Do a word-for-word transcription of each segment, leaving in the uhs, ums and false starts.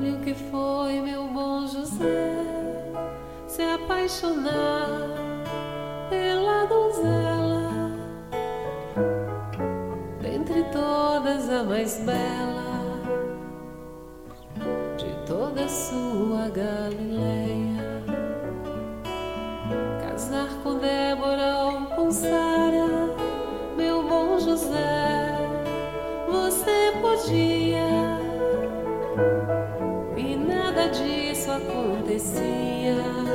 Olha o que foi, meu bom José, se apaixonar pela donzela, dentre todas a mais bela de toda a sua Galileia. Casar com Débora ou com Sara, meu bom José, você podia, e nada disso acontecia,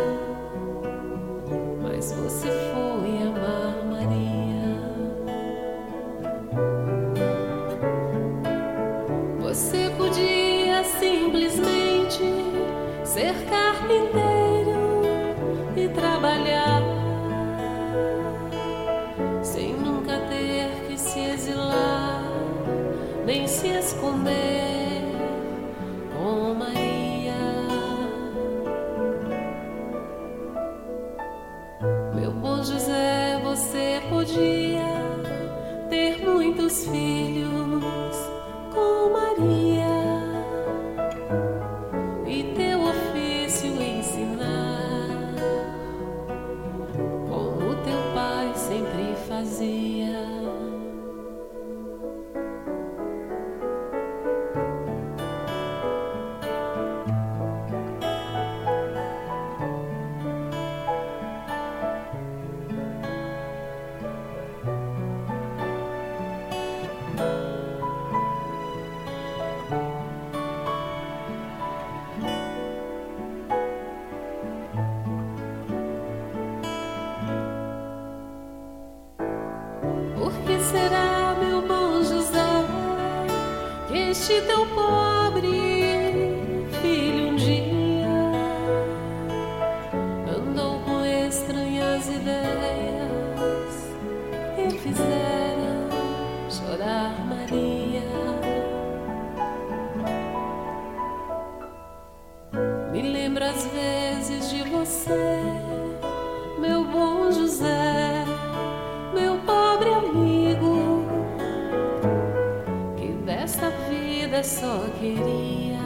mas você foi amar Maria. Você podia simplesmente ser carpinteiro e trabalhar sem nunca ter que se exilar nem se esconder com Maria. Meu bom José, você podia ter muitos filhos com Maria e teu ofício ensinar, como teu pai sempre fazia. Por que será, meu bom José, que este teu pobre filho um dia andou com estranhas ideias e fizeram chorar Maria? Me lembro às vezes de você, meu bom José, meu pobre amigo, que desta vida só queria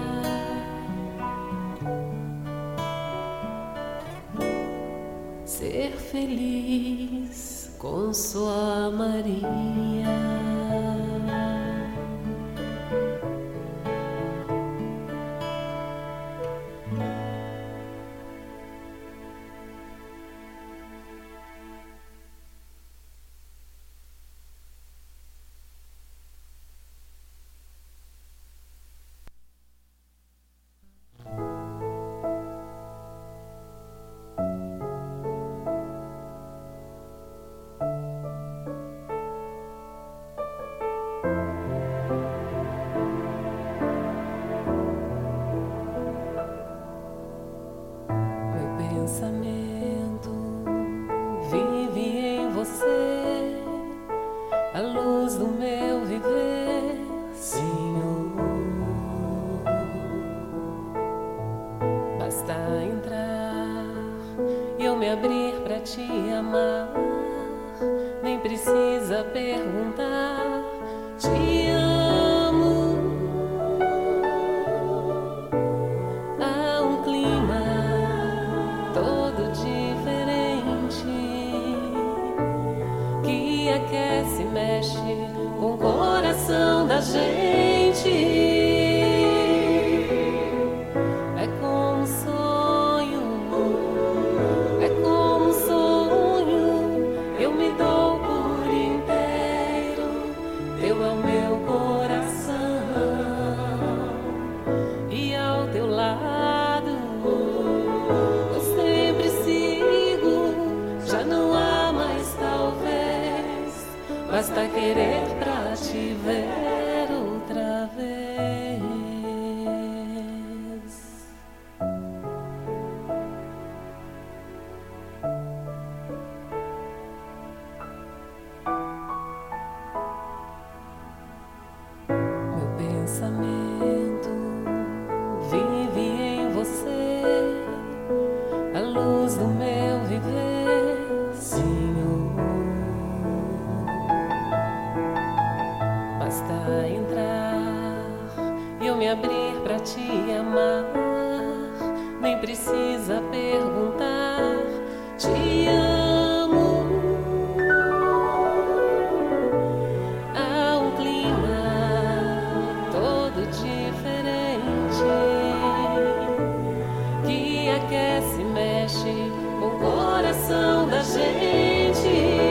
ser feliz com sua Maria. Pensamento vive em você, a luz do meu viver, Senhor. Basta entrar e eu me abrir pra te amar, nem precisa perguntar, te amo. Há um clima todo diferente que aquece e mexe com o coração da gente. É como um sonho, é como um sonho, eu me dou por inteiro, teu é o meu coração, e ao teu lado eu sempre sigo, já não há mais talvez, basta querer pra te ver outra vez. Meu pensamento vive em você, a luz do meu viver, Senhor. Basta amar, nem precisa perguntar. Te amo. Há um clima todo diferente que aquece, mexe com o coração da gente.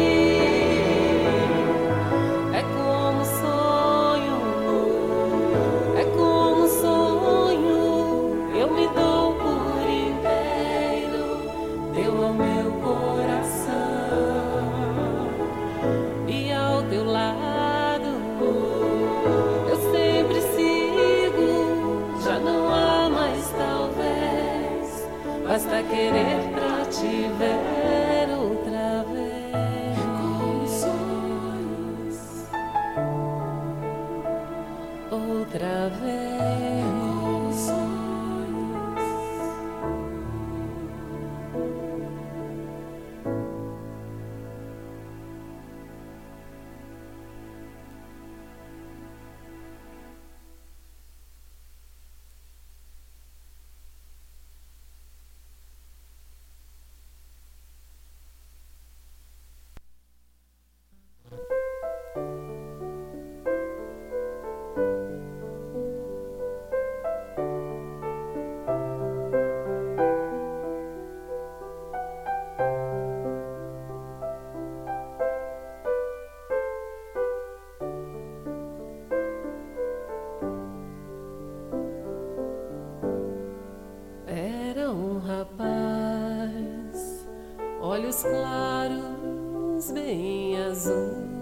Basta querer pra te ver outra vez. Com sonhos, outra vez. Com sonhos. Olhos claros, bem azuis,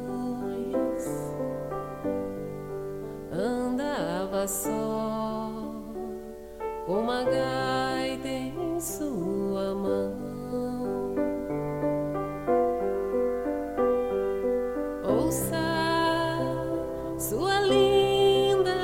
andava só com uma gaita em sua mão. Ouça sua linda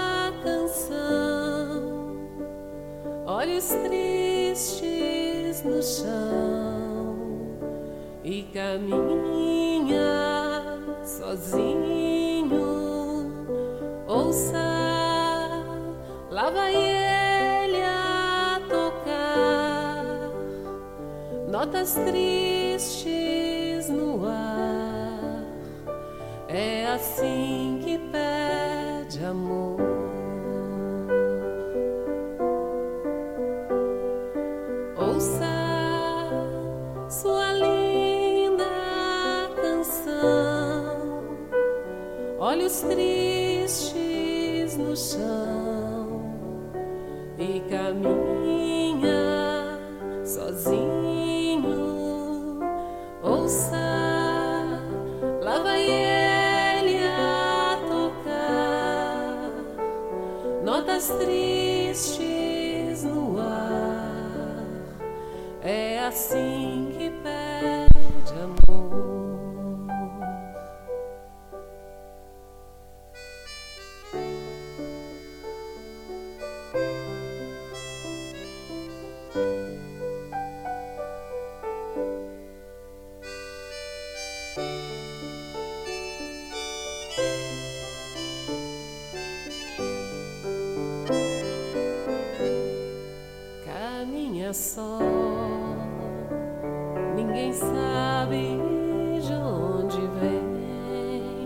canção, olhos tristes no chão. E caminha sozinho, ouça, lá vai ele a tocar notas tristes no ar. É assim que pede amor. Ouça sua linda canção, olhos tristes no chão, e caminha sozinho. Ouça, lá vai ele a tocar notas tristes no ar. É assim que pede amor. Caminha só, ninguém sabe de onde vem,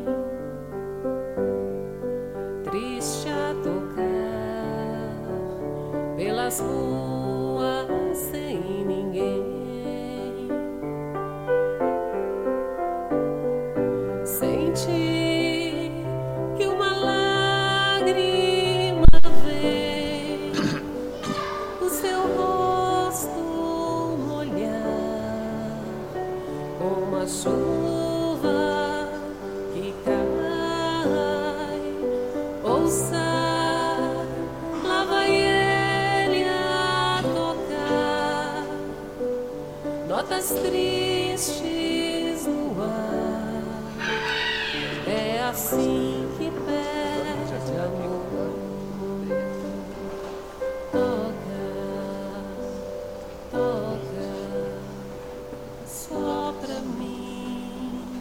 triste a tocar pelas ruas sem ninguém. Sente que uma lágrima vem o seu rosto molhar, como a chuva que cai. Ouça, lá vai ele a tocar notas tristes no ar. É assim que pede amor. Toca, toca, só pra mim.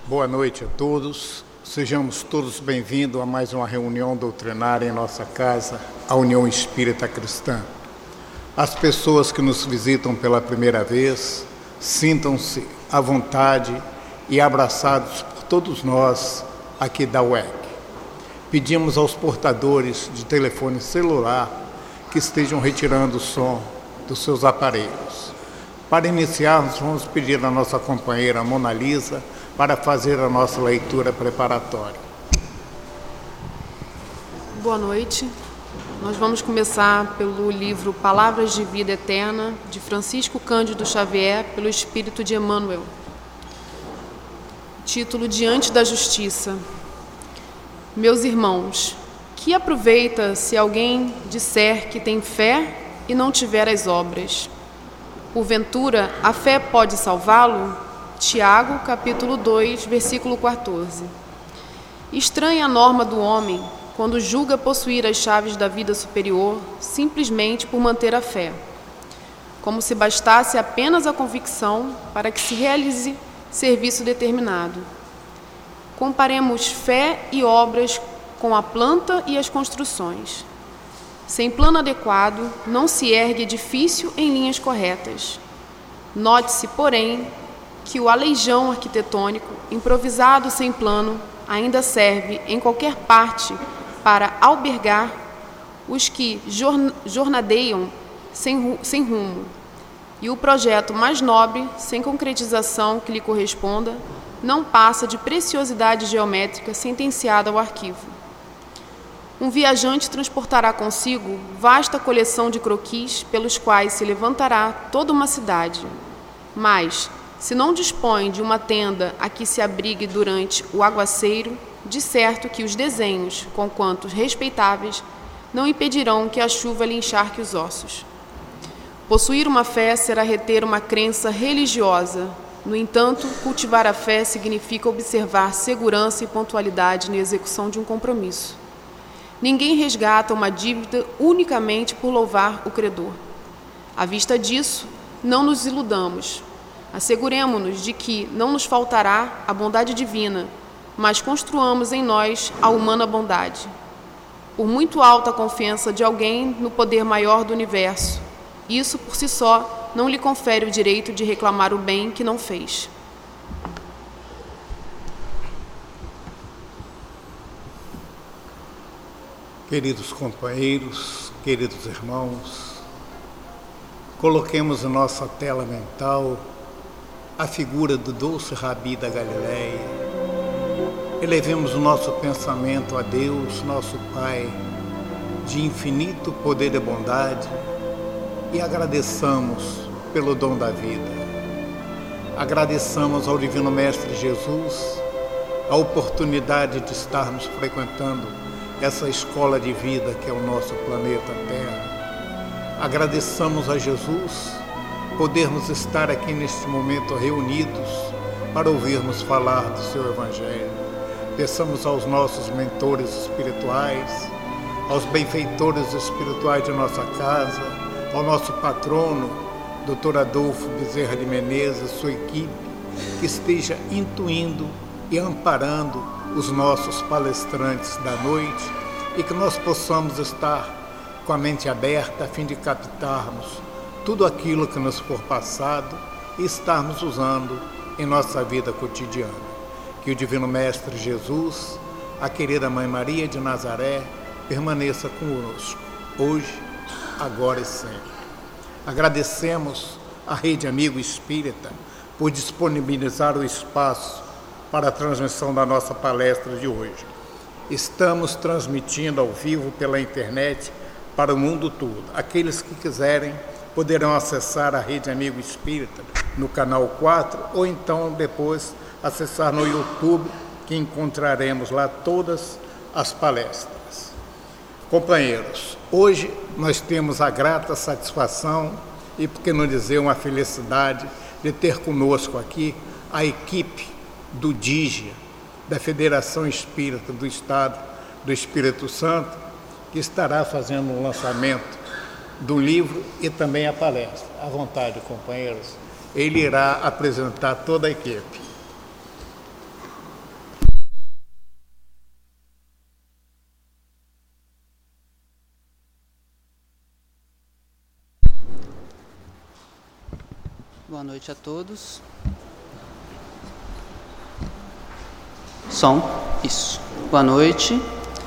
Boa noite a todos. Sejamos todos bem-vindos a mais uma reunião doutrinária em nossa casa, a União Espírita Cristã. As pessoas que nos visitam pela primeira vez, sintam-se à vontade e abraçados por todos nós aqui da U E C. Pedimos aos portadores de telefone celular que estejam retirando o som dos seus aparelhos. Para iniciarmos, vamos pedir à nossa companheira Mona Lisa para fazer a nossa leitura preparatória. Boa noite. Nós vamos começar pelo livro Palavras de Vida Eterna, de Francisco Cândido Xavier, pelo Espírito de Emmanuel. Título: Diante da Justiça. Meus irmãos, que aproveita se alguém disser que tem fé e não tiver as obras? Porventura, a fé pode salvá-lo? Tiago, capítulo dois, versículo quatorze. Estranha a norma do homem quando julga possuir as chaves da vida superior simplesmente por manter a fé, como se bastasse apenas a convicção para que se realize serviço determinado. Comparemos fé e obras com a planta e as construções. Sem plano adequado, não se ergue edifício em linhas corretas. Note-se, porém, que o aleijão arquitetônico, improvisado sem plano, ainda serve em qualquer parte para albergar os que jornadeiam sem, sem rumo, e o projeto mais nobre, sem concretização que lhe corresponda, não passa de preciosidade geométrica sentenciada ao arquivo. Um viajante transportará consigo vasta coleção de croquis pelos quais se levantará toda uma cidade, mas, se não dispõe de uma tenda a que se abrigue durante o aguaceiro, de certo que os desenhos, conquanto respeitáveis, não impedirão que a chuva lhe encharque os ossos. Possuir uma fé será reter uma crença religiosa. No entanto, cultivar a fé significa observar segurança e pontualidade na execução de um compromisso. Ninguém resgata uma dívida unicamente por louvar o credor. À vista disso, não nos iludamos. Asseguremo-nos de que não nos faltará a bondade divina, mas construamos em nós a humana bondade. Por muito alta a confiança de alguém no poder maior do universo, isso por si só não lhe confere o direito de reclamar o bem que não fez. Queridos companheiros, queridos irmãos, coloquemos em nossa tela mental a figura do doce Rabi da Galileia. Elevemos o nosso pensamento a Deus, nosso Pai, de infinito poder e bondade, e agradeçamos pelo dom da vida. Agradeçamos ao Divino Mestre Jesus a oportunidade de estarmos frequentando essa escola de vida que é o nosso planeta Terra. Agradeçamos a Jesus podermos estar aqui neste momento reunidos para ouvirmos falar do seu Evangelho. Peçamos aos nossos mentores espirituais, aos benfeitores espirituais de nossa casa, ao nosso patrono, doutor Adolfo Bezerra de Menezes, sua equipe, que esteja intuindo e amparando os nossos palestrantes da noite e que nós possamos estar com a mente aberta a fim de captarmos tudo aquilo que nos for passado e estarmos usando em nossa vida cotidiana. Que o Divino Mestre Jesus, a querida Mãe Maria de Nazaré, permaneça conosco, hoje, agora e sempre. Agradecemos à Rede Amigo Espírita por disponibilizar o espaço para a transmissão da nossa palestra de hoje. Estamos transmitindo ao vivo pela internet para o mundo todo. Aqueles que quiserem poderão acessar a Rede Amigo Espírita no canal quatro ou então depois acessar no YouTube, que encontraremos lá todas as palestras. Companheiros, hoje nós temos a grata satisfação e, por que não dizer, uma felicidade de ter conosco aqui a equipe do DIGIA, da Federação Espírita do Estado do Espírito Santo, que estará fazendo um lançamento do livro e também a palestra. À vontade, companheiros, ele irá apresentar toda a equipe. Boa noite a todos. Som, isso. Boa noite.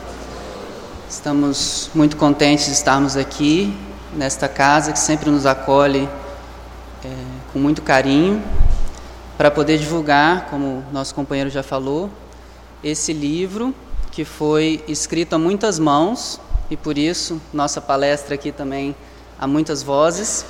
Estamos muito contentes de estarmos aqui, nesta casa que sempre nos acolhe é, com muito carinho, para poder divulgar, como nosso companheiro já falou, esse livro que foi escrito a muitas mãos, e por isso nossa palestra aqui também há muitas vozes,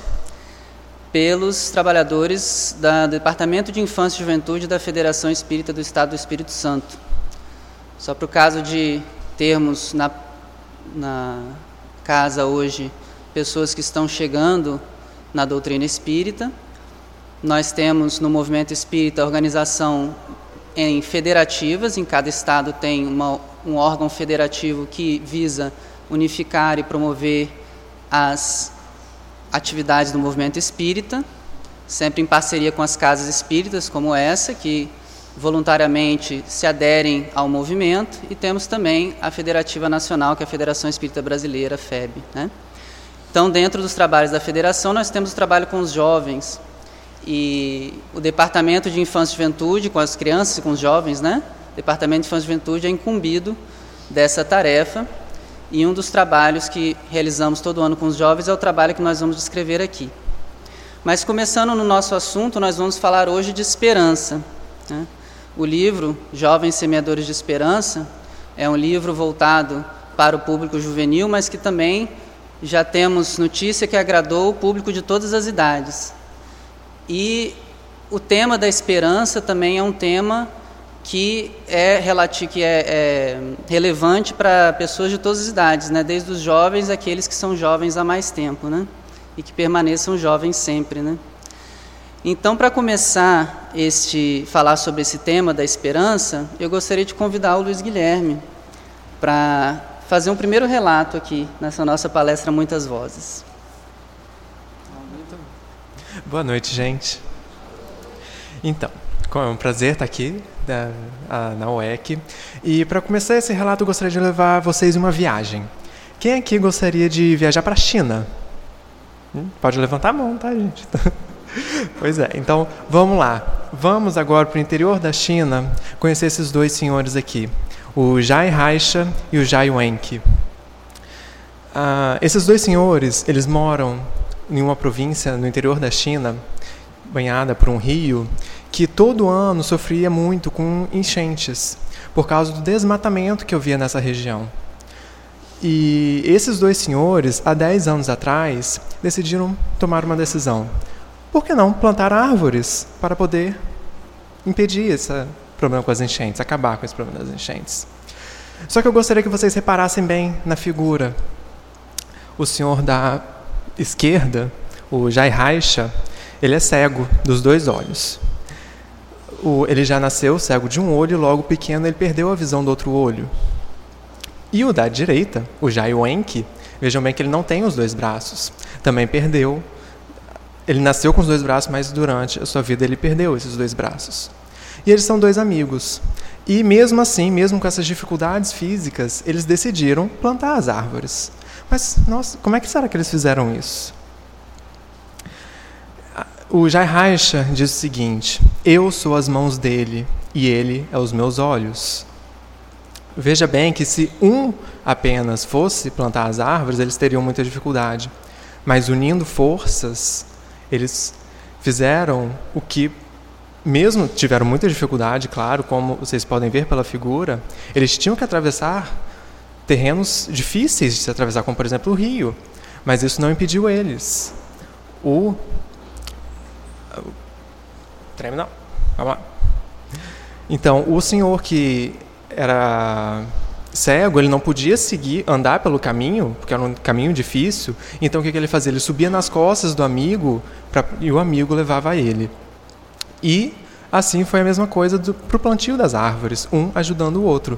pelos trabalhadores da, do Departamento de Infância e Juventude da Federação Espírita do Estado do Espírito Santo. Só para o caso de termos na, na casa hoje pessoas que estão chegando na doutrina espírita, nós temos no movimento espírita a organização em federativas, em cada estado tem uma, um órgão federativo que visa unificar e promover as atividades do movimento espírita, sempre em parceria com as casas espíritas como essa, que voluntariamente se aderem ao movimento, e temos também a Federativa Nacional, que é a Federação Espírita Brasileira, F E B, né? Então, dentro dos trabalhos da federação, nós temos o trabalho com os jovens, e o Departamento de Infância e Juventude, com as crianças e com os jovens, né? O Departamento de Infância e Juventude é incumbido dessa tarefa, e um dos trabalhos que realizamos todo ano com os jovens é o trabalho que nós vamos descrever aqui. Mas, começando no nosso assunto, nós vamos falar hoje de esperança, né? O livro Jovens Semeadores de Esperança é um livro voltado para o público juvenil, mas que também já temos notícia que agradou o público de todas as idades. E o tema da esperança também é um tema que é, relativo, que é, é relevante para pessoas de todas as idades, né? Desde os jovens àqueles que são jovens há mais tempo, né? E que permaneçam jovens sempre, né? Então, para começar este falar sobre esse tema da esperança, eu gostaria de convidar o Luiz Guilherme para fazer um primeiro relato aqui nessa nossa palestra Muitas Vozes. Boa noite, gente. Então, é um prazer estar aqui na, na U E C. E para começar esse relato, eu gostaria de levar vocês em uma viagem. Quem aqui gostaria de viajar para a China? Hum, pode levantar a mão, tá, gente? Pois é, então vamos lá. Vamos agora para o interior da China conhecer esses dois senhores aqui, o Zhai Haicha e o Zhai Wenqi. Ah, esses dois senhores, eles moram em uma província no interior da China, banhada por um rio, que todo ano sofria muito com enchentes, por causa do desmatamento que havia nessa região. E esses dois senhores, há dez anos atrás, decidiram tomar uma decisão. Por que não plantar árvores para poder impedir esse problema com as enchentes, acabar com esse problema das enchentes? Só que eu gostaria que vocês reparassem bem na figura. O senhor da esquerda, o Zhai Haicha, ele é cego dos dois olhos. O, ele já nasceu cego de um olho e logo pequeno ele perdeu a visão do outro olho. E o da direita, o Zhai Wenqi, vejam bem que ele não tem os dois braços. Também perdeu. Ele nasceu com os dois braços, mas durante a sua vida ele perdeu esses dois braços. E eles são dois amigos. E mesmo assim, mesmo com essas dificuldades físicas, eles decidiram plantar as árvores. Mas, nossa, como é que será que eles fizeram isso? O Zhai Haicha diz o seguinte: eu sou as mãos dele e ele é os meus olhos. Veja bem que se um apenas fosse plantar as árvores, eles teriam muita dificuldade. Mas unindo forças, eles fizeram o que, mesmo tiveram muita dificuldade, claro, como vocês podem ver pela figura, eles tinham que atravessar terrenos difíceis de se atravessar, como por exemplo o rio, mas isso não impediu eles. O Treme não. Vamos lá. Então, o senhor que era cego, ele não podia seguir, andar pelo caminho, porque era um caminho difícil. Então, o que, que ele fazia? Ele subia nas costas do amigo pra, e o amigo levava ele. E assim foi a mesma coisa para o plantio das árvores, um ajudando o outro.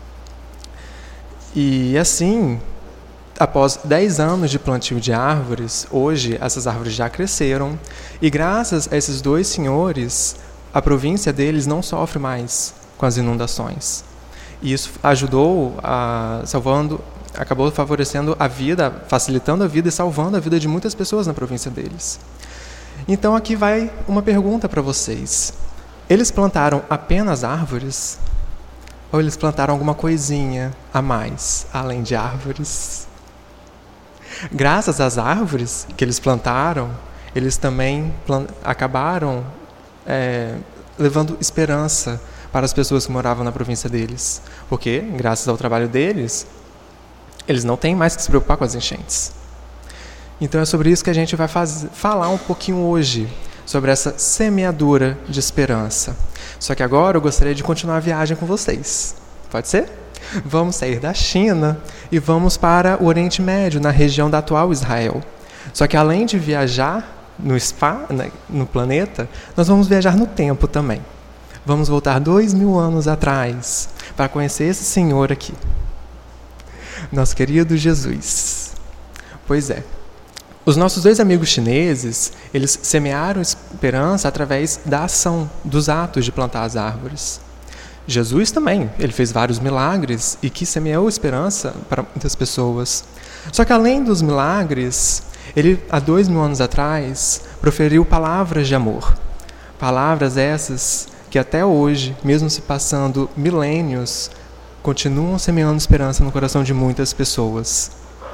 E assim, após dez anos de plantio de árvores, hoje essas árvores já cresceram e graças a esses dois senhores, a província deles não sofre mais com as inundações. E isso ajudou, a, salvando, acabou favorecendo a vida, facilitando a vida e salvando a vida de muitas pessoas na província deles. Então aqui vai uma pergunta para vocês. Eles plantaram apenas árvores? Ou eles plantaram alguma coisinha a mais, além de árvores? Graças às árvores que eles plantaram, eles também plant- acabaram é, levando esperança para as pessoas que moravam na província deles. Porque, graças ao trabalho deles, eles não têm mais que se preocupar com as enchentes. Então é sobre isso que a gente vai faz- falar um pouquinho hoje, sobre essa semeadura de esperança. Só que agora eu gostaria de continuar a viagem com vocês. Pode ser? Vamos sair da China e vamos para o Oriente Médio, na região da atual Israel. Só que além de viajar no, spa, no planeta, nós vamos viajar no tempo também. Vamos voltar dois mil anos atrás para conhecer esse Senhor aqui, nosso querido Jesus. Pois é. Os nossos dois amigos chineses, eles semearam esperança através da ação, dos atos de plantar as árvores. Jesus também, ele fez vários milagres e que semeou esperança para muitas pessoas. Só que além dos milagres, ele, há dois mil anos atrás, proferiu palavras de amor. Palavras essas que até hoje, mesmo se passando milênios, continuam semeando esperança no coração de muitas pessoas.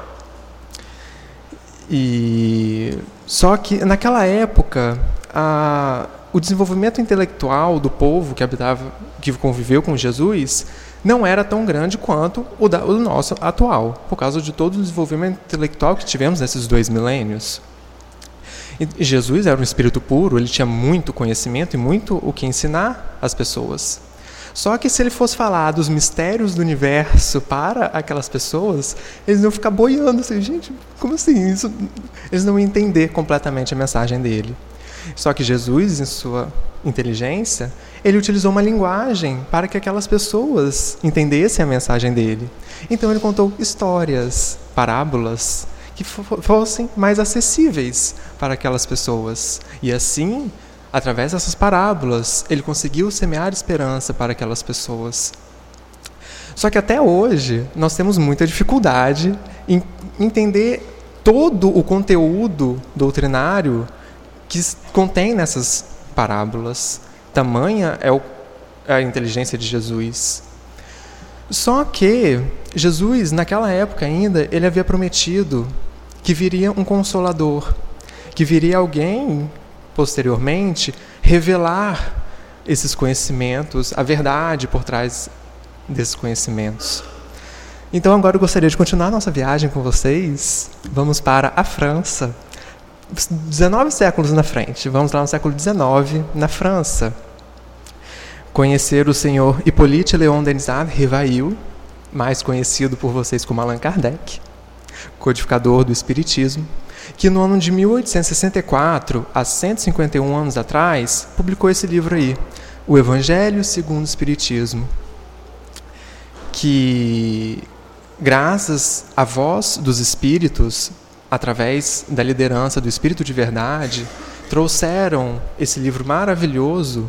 E só que naquela época a, o desenvolvimento intelectual do povo que habitava, que conviveu com Jesus, não era tão grande quanto o, da, o nosso atual, por causa de todo o desenvolvimento intelectual que tivemos nesses dois milênios. E Jesus era um espírito puro, ele tinha muito conhecimento e muito o que ensinar às pessoas. Só que se ele fosse falar dos mistérios do universo para aquelas pessoas, eles iam ficar boiando assim, gente, como assim? Isso? Eles não iam entender completamente a mensagem dele. Só que Jesus, em sua inteligência, ele utilizou uma linguagem para que aquelas pessoas entendessem a mensagem dele. Então ele contou histórias, parábolas, que fossem mais acessíveis para aquelas pessoas. E assim, através dessas parábolas, ele conseguiu semear esperança para aquelas pessoas. Só que até hoje, nós temos muita dificuldade em entender todo o conteúdo doutrinário que contém nessas parábolas. Tamanha é o, a inteligência de Jesus. Só que Jesus, naquela época ainda, ele havia prometido que viria um Consolador, que viria alguém posteriormente, revelar esses conhecimentos, a verdade por trás desses conhecimentos. Então agora eu gostaria de continuar nossa viagem com vocês. Vamos para a França, dezenove séculos na frente. Vamos lá no século dezenove, na França. Conhecer o senhor Hippolyte Léon Denisard Rivail, mais conhecido por vocês como Allan Kardec, codificador do Espiritismo, que no ano de mil oitocentos e sessenta e quatro, há cento e cinquenta e um anos atrás, publicou esse livro aí, O Evangelho segundo o Espiritismo, que, graças à voz dos Espíritos, através da liderança do Espírito de Verdade, trouxeram esse livro maravilhoso,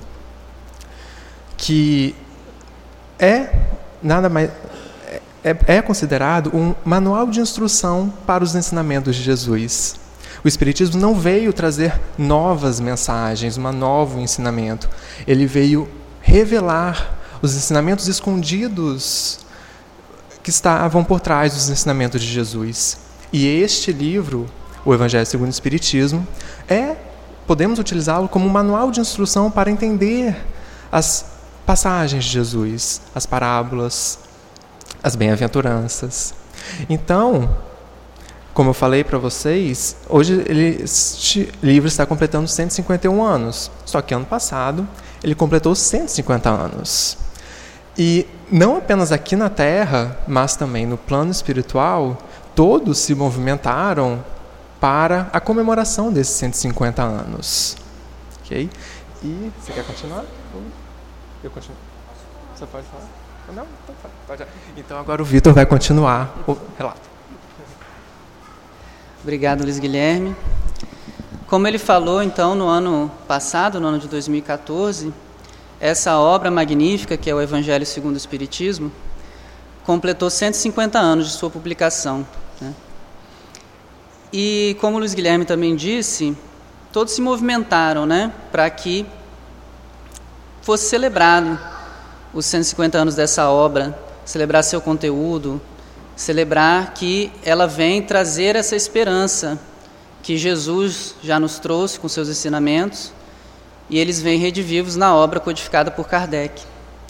que é nada mais... é considerado um manual de instrução para os ensinamentos de Jesus. O Espiritismo não veio trazer novas mensagens, um novo ensinamento. Ele veio revelar os ensinamentos escondidos que estavam por trás dos ensinamentos de Jesus. E este livro, o Evangelho segundo o Espiritismo, é, podemos utilizá-lo como um manual de instrução para entender as passagens de Jesus, as parábolas, as bem-aventuranças. Então, como eu falei para vocês, hoje ele, este livro está completando cento e cinquenta e um anos. Só que ano passado ele completou cento e cinquenta anos. E não apenas aqui na Terra, mas também no plano espiritual, todos se movimentaram para a comemoração desses cento e cinquenta anos. Ok? E você quer continuar? Eu continuo. Você pode falar? Não, pode. Então agora o Vitor vai continuar o relato. Obrigado, Luiz Guilherme. Como ele falou, então, no ano passado, no ano de dois mil e quatorze, essa obra magnífica, que é o Evangelho segundo o Espiritismo, completou cento e cinquenta anos de sua publicação, né? E, como o Luiz Guilherme também disse, todos se movimentaram, né, para que fosse celebrado os cento e cinquenta anos dessa obra, celebrar seu conteúdo, celebrar que ela vem trazer essa esperança que Jesus já nos trouxe com seus ensinamentos, e eles vêm redivivos na obra codificada por Kardec.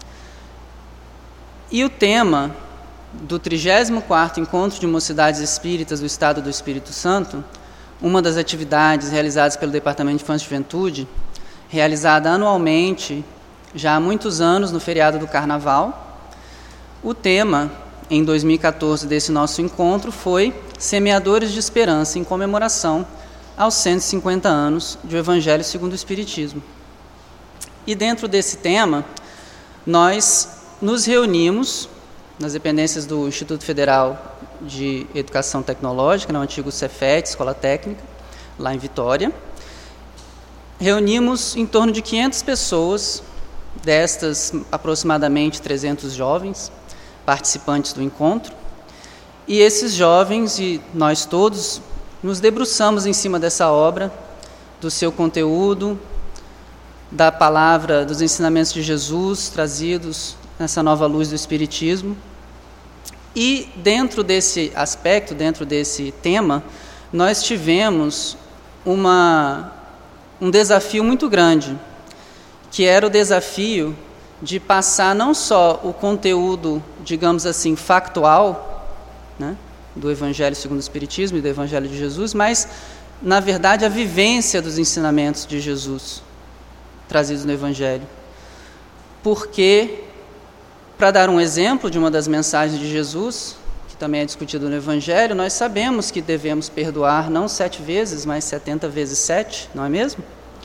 E o tema do trigésimo quarto Encontro de Mocidades Espíritas do Estado do Espírito Santo, uma das atividades realizadas pelo Departamento de Infância e Juventude, realizada anualmente, já há muitos anos, no feriado do Carnaval. O tema, em dois mil e quatorze, desse nosso encontro foi Semeadores de Esperança, em comemoração aos cento e cinquenta anos do Evangelho segundo o Espiritismo. E dentro desse tema, nós nos reunimos nas dependências do Instituto Federal de Educação Tecnológica, no antigo Cefet, Escola Técnica, lá em Vitória. Reunimos em torno de quinhentas pessoas, destas aproximadamente trezentos jovens, participantes do encontro, e esses jovens e nós todos nos debruçamos em cima dessa obra, do seu conteúdo, da palavra, dos ensinamentos de Jesus trazidos nessa nova luz do Espiritismo. E dentro desse aspecto, dentro desse tema, nós tivemos uma, um desafio muito grande, que era o desafio de passar não só o conteúdo, digamos assim, factual, né, do Evangelho segundo o Espiritismo e do Evangelho de Jesus, mas, na verdade, a vivência dos ensinamentos de Jesus trazidos no Evangelho. Porque, para dar um exemplo de uma das mensagens de Jesus, que também é discutido no Evangelho, nós sabemos que devemos perdoar não sete vezes, mas setenta vezes sete, não é mesmo?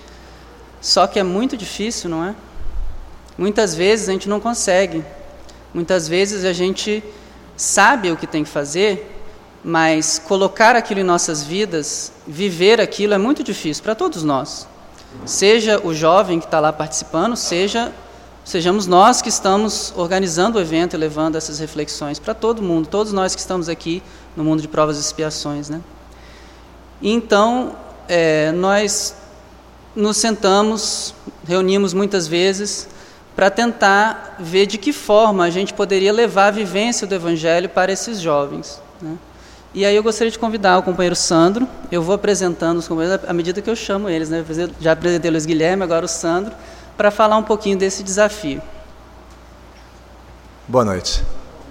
Só que é muito difícil, não é? Muitas vezes a gente não consegue. Muitas vezes a gente sabe o que tem que fazer, mas colocar aquilo em nossas vidas, viver aquilo é muito difícil para todos nós. Seja o jovem que está lá participando, seja, sejamos nós que estamos organizando o evento e levando essas reflexões para todo mundo, todos nós que estamos aqui no mundo de provas e expiações, né? Então, é, nós nos sentamos, reunimos muitas vezes para tentar ver de que forma a gente poderia levar a vivência do Evangelho para esses jovens, né? E aí eu gostaria de convidar o companheiro Sandro, eu vou apresentando os companheiros à medida que eu chamo eles, né? Já apresentei o Luiz Guilherme, agora o Sandro, para falar um pouquinho desse desafio. Boa noite.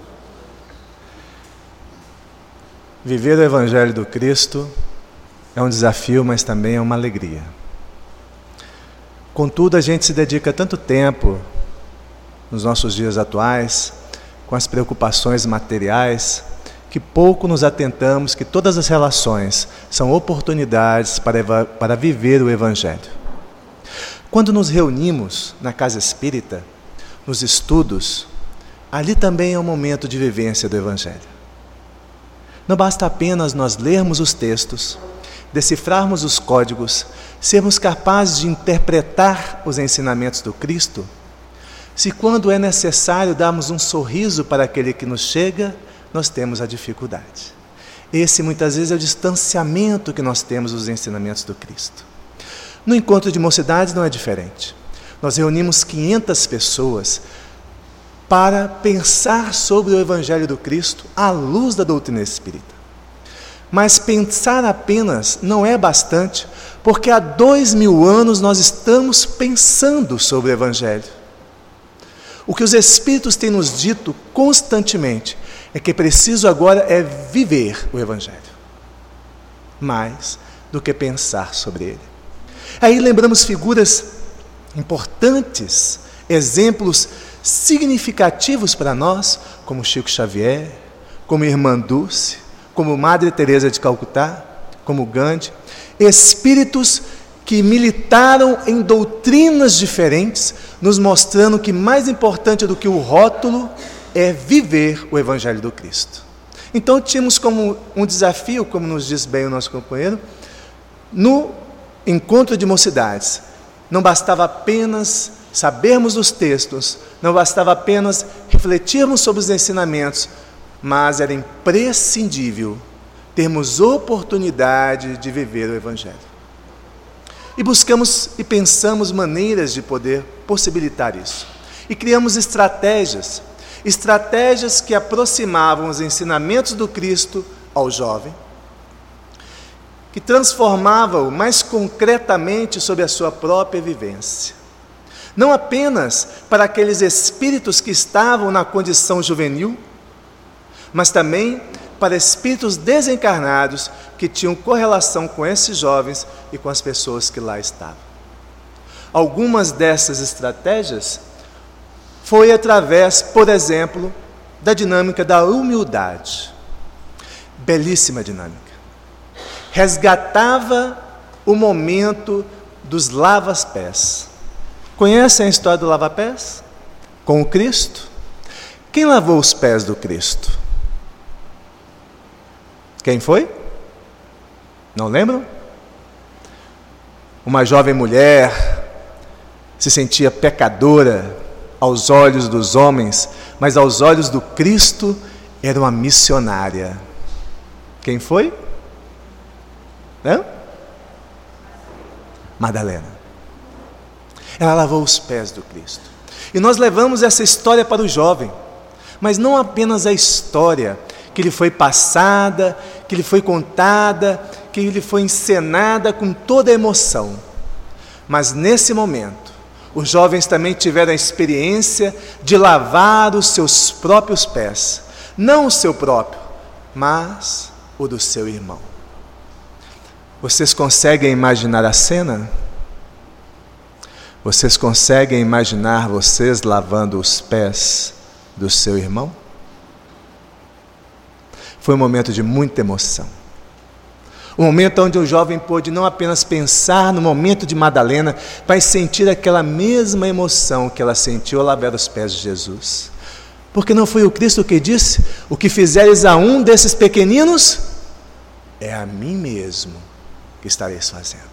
Viver o Evangelho do Cristo é um desafio, mas também é uma alegria. Contudo, a gente se dedica tanto tempo, nos nossos dias atuais, com as preocupações materiais, que pouco nos atentamos que todas as relações são oportunidades para, para viver o Evangelho. Quando nos reunimos na casa espírita, nos estudos, ali também é um momento de vivência do Evangelho. Não basta apenas nós lermos os textos, decifrarmos os códigos, sermos capazes de interpretar os ensinamentos do Cristo, se quando é necessário darmos um sorriso para aquele que nos chega, nós temos a dificuldade. Esse muitas vezes é o distanciamento que nós temos dos ensinamentos do Cristo. No encontro de mocidades não é diferente. Nós reunimos quinhentas pessoas para pensar sobre o Evangelho do Cristo à luz da doutrina espírita. Mas pensar apenas não é bastante, porque há dois mil anos nós estamos pensando sobre o Evangelho. O que os Espíritos têm nos dito constantemente é que preciso agora é viver o Evangelho, mais do que pensar sobre ele. Aí lembramos figuras importantes, exemplos significativos para nós, como Chico Xavier, como Irmã Dulce, como Madre Teresa de Calcutá, como Gandhi, espíritos que militaram em doutrinas diferentes, nos mostrando que mais importante do que o rótulo é viver o Evangelho do Cristo. Então tínhamos como um desafio, como nos diz bem o nosso companheiro, no encontro de mocidades, não bastava apenas sabermos os textos, não bastava apenas refletirmos sobre os ensinamentos, mas era imprescindível termos oportunidade de viver o Evangelho. E buscamos e pensamos maneiras de poder possibilitar isso. E criamos estratégias, estratégias que aproximavam os ensinamentos do Cristo ao jovem, que transformavam mais concretamente sobre a sua própria vivência. Não apenas para aqueles espíritos que estavam na condição juvenil, mas também para espíritos desencarnados que tinham correlação com esses jovens e com as pessoas que lá estavam. Algumas dessas estratégias foi através, por exemplo, da dinâmica da humildade. Belíssima dinâmica. Resgatava o momento dos lava-pés. Conhecem a história do lava-pés? Com o Cristo? Quem lavou os pés do Cristo? Quem foi? Não lembram? Uma jovem mulher se sentia pecadora aos olhos dos homens, mas aos olhos do Cristo era uma missionária. Quem foi? Hã? Madalena. Ela lavou os pés do Cristo. E nós levamos essa história para o jovem, mas não apenas a história que lhe foi passada, que lhe foi contada, que lhe foi encenada com toda a emoção. Mas nesse momento, os jovens também tiveram a experiência de lavar os seus próprios pés. Não o seu próprio, mas o do seu irmão. Vocês conseguem imaginar a cena? Vocês conseguem imaginar vocês lavando os pés do seu irmão? Foi um momento de muita emoção. Um momento onde o jovem pôde não apenas pensar no momento de Madalena, mas sentir aquela mesma emoção que ela sentiu ao lavar os pés de Jesus. Porque não foi o Cristo que disse: o que fizeres a um desses pequeninos, é a mim mesmo que estareis fazendo.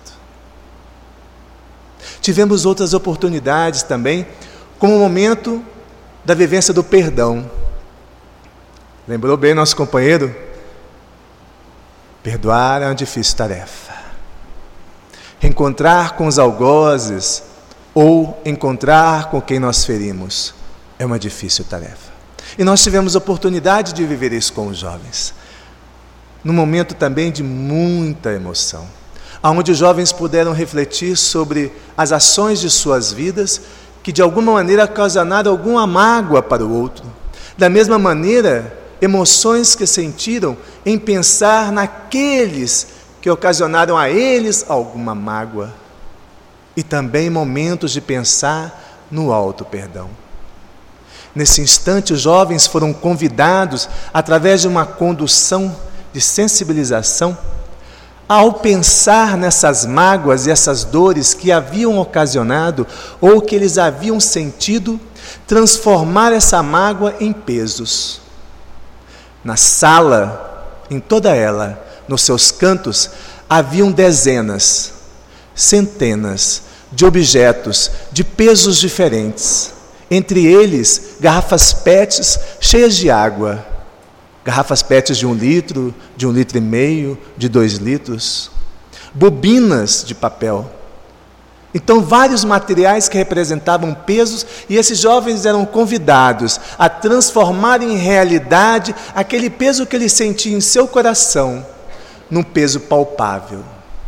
Tivemos outras oportunidades também, como o momento da vivência do perdão. Lembrou bem nosso companheiro? Perdoar é uma difícil tarefa. Reencontrar com os algozes ou encontrar com quem nós ferimos é uma difícil tarefa. E nós tivemos oportunidade de viver isso com os jovens, num momento também de muita emoção, onde os jovens puderam refletir sobre as ações de suas vidas que de alguma maneira ocasionaram alguma mágoa para o outro. Da mesma maneira, emoções que sentiram em pensar naqueles que ocasionaram a eles alguma mágoa. E também momentos de pensar no alto perdão. Nesse instante, os jovens foram convidados, através de uma condução de sensibilização, ao pensar nessas mágoas e essas dores que haviam ocasionado ou que eles haviam sentido, transformar essa mágoa em pesos. Na sala, em toda ela, nos seus cantos, haviam dezenas, centenas de objetos de pesos diferentes. Entre eles, garrafas pets cheias de água. Garrafas pets de um litro, de um litro e meio, de dois litros. Bobinas de papel. Então, vários materiais que representavam pesos, e esses jovens eram convidados a transformar em realidade aquele peso que eles sentiam em seu coração, num peso palpável.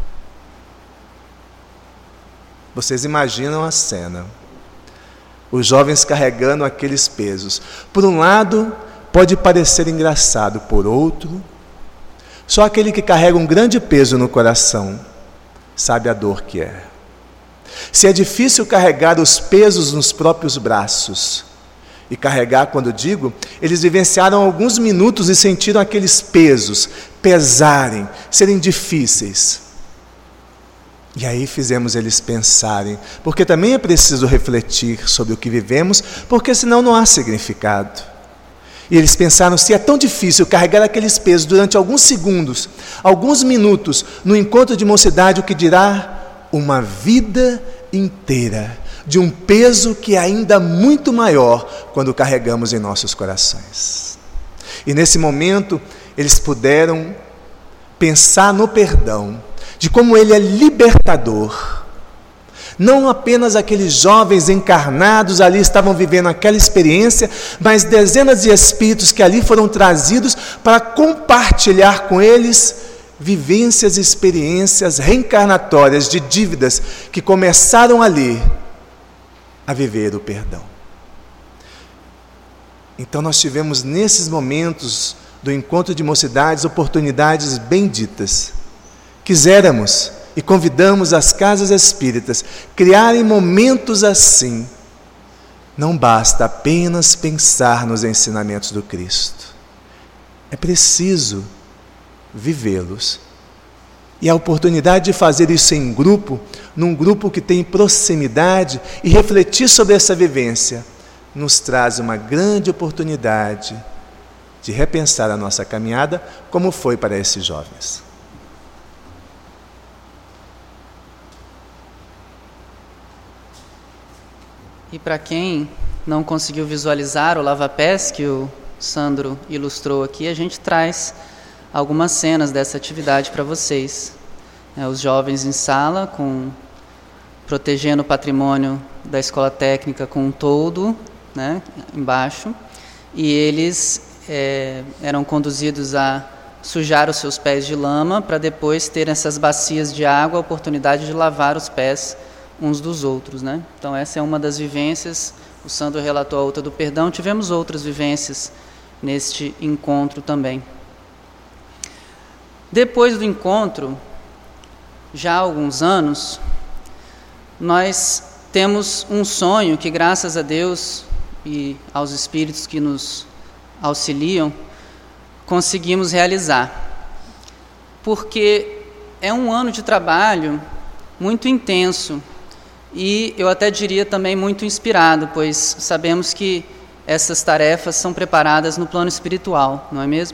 Vocês imaginam a cena. Os jovens carregando aqueles pesos. Por um lado, pode parecer engraçado, por outro, só aquele que carrega um grande peso no coração sabe a dor que é. Se é difícil carregar os pesos nos próprios braços, e carregar, quando digo, eles vivenciaram alguns minutos e sentiram aqueles pesos pesarem, serem difíceis. E aí fizemos eles pensarem, porque também é preciso refletir sobre o que vivemos, porque senão não há significado. E eles pensaram, se é tão difícil carregar aqueles pesos durante alguns segundos, alguns minutos, no encontro de mocidade, o que dirá uma vida inteira, de um peso que é ainda muito maior quando carregamos em nossos corações. E nesse momento, eles puderam pensar no perdão, de como ele é libertador, Não apenas aqueles jovens encarnados ali estavam vivendo aquela experiência, mas dezenas de espíritos que ali foram trazidos para compartilhar com eles vivências e experiências reencarnatórias de dívidas que começaram ali a viver o perdão. Então nós tivemos nesses momentos do encontro de mocidades oportunidades benditas. Quiséramos e convidamos as casas espíritas criarem momentos assim. Não basta apenas pensar nos ensinamentos do Cristo. É preciso vivê-los. E a oportunidade de fazer isso em grupo, num grupo que tem proximidade, e refletir sobre essa vivência, nos traz uma grande oportunidade de repensar a nossa caminhada, como foi para esses jovens. E para quem não conseguiu visualizar o lava-pés que o Sandro ilustrou aqui, a gente traz algumas cenas dessa atividade para vocês. É, os jovens em sala, com, protegendo o patrimônio da escola técnica com um toldo, né, embaixo, e eles é, eram conduzidos a sujar os seus pés de lama para depois ter essas bacias de água, a oportunidade de lavar os pés uns dos outros, né? Então essa é uma das vivências. O Sandro relatou a outra do perdão. Tivemos outras vivências neste encontro também. Depois do encontro, já há alguns anos, nós temos um sonho que, graças a Deus e aos espíritos que nos auxiliam, conseguimos realizar. Porque é um ano de trabalho muito intenso e, eu até diria, também muito inspirado, pois sabemos que essas tarefas são preparadas no plano espiritual, não é mesmo?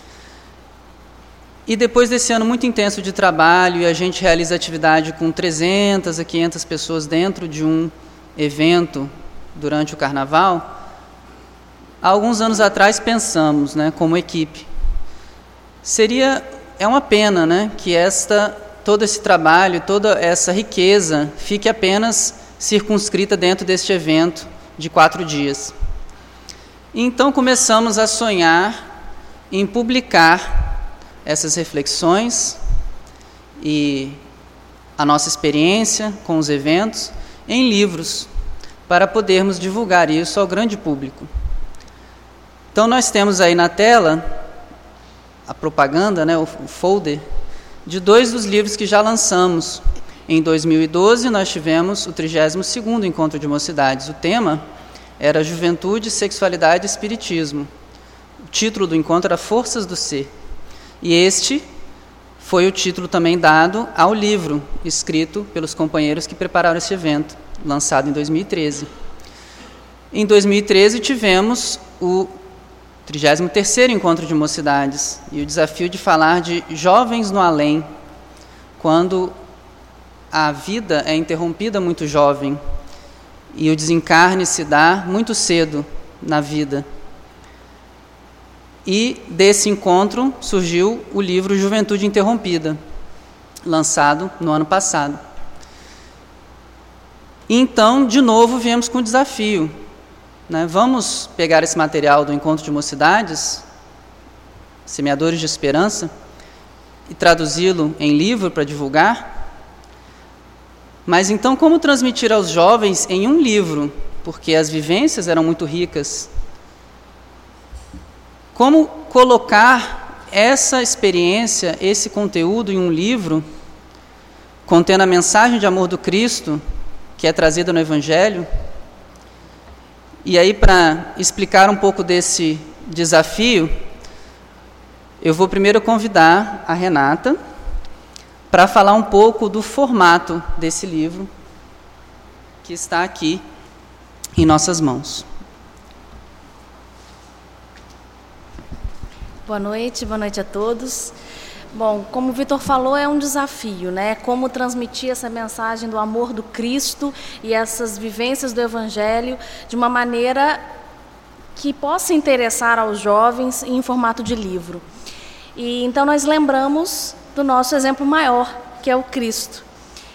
E depois desse ano muito intenso de trabalho, e a gente realiza atividade com trezentas a quinhentas pessoas dentro de um evento durante o Carnaval, há alguns anos atrás pensamos, né, como equipe, seria, é uma pena, né, que esta, todo esse trabalho, toda essa riqueza fique apenas circunscrita dentro deste evento de quatro dias. Então começamos a sonhar em publicar essas reflexões e a nossa experiência com os eventos em livros, para podermos divulgar isso ao grande público. Então nós temos aí na tela a propaganda, né, o folder, de dois dos livros que já lançamos. Em dois mil e doze nós tivemos o trigésimo segundo Encontro de Mocidades. O tema era Juventude, Sexualidade e Espiritismo. O título do encontro era Forças do Ser. E este foi o título também dado ao livro escrito pelos companheiros que prepararam esse evento, lançado em dois mil e treze. Em dois mil e treze tivemos o trigésimo terceiro Encontro de Mocidades e o desafio de falar de jovens no além, quando a vida é interrompida muito jovem e o desencarne se dá muito cedo na vida. E desse encontro surgiu o livro Juventude Interrompida, lançado no ano passado. E então, de novo, viemos com o desafio, né? Vamos pegar esse material do Encontro de Mocidades, Semeadores de Esperança, e traduzi-lo em livro para divulgar? Mas então, como transmitir aos jovens em um livro? Porque as vivências eram muito ricas. Como colocar essa experiência, esse conteúdo em um livro, contendo a mensagem de amor do Cristo, que é trazida no Evangelho? E aí, para explicar um pouco desse desafio, eu vou primeiro convidar a Renata para falar um pouco do formato desse livro, que está aqui em nossas mãos. Boa noite, boa noite a todos. Bom, como o Vitor falou, é um desafio, né? Como transmitir essa mensagem do amor do Cristo e essas vivências do Evangelho de uma maneira que possa interessar aos jovens em formato de livro. E então nós lembramos do nosso exemplo maior, que é o Cristo.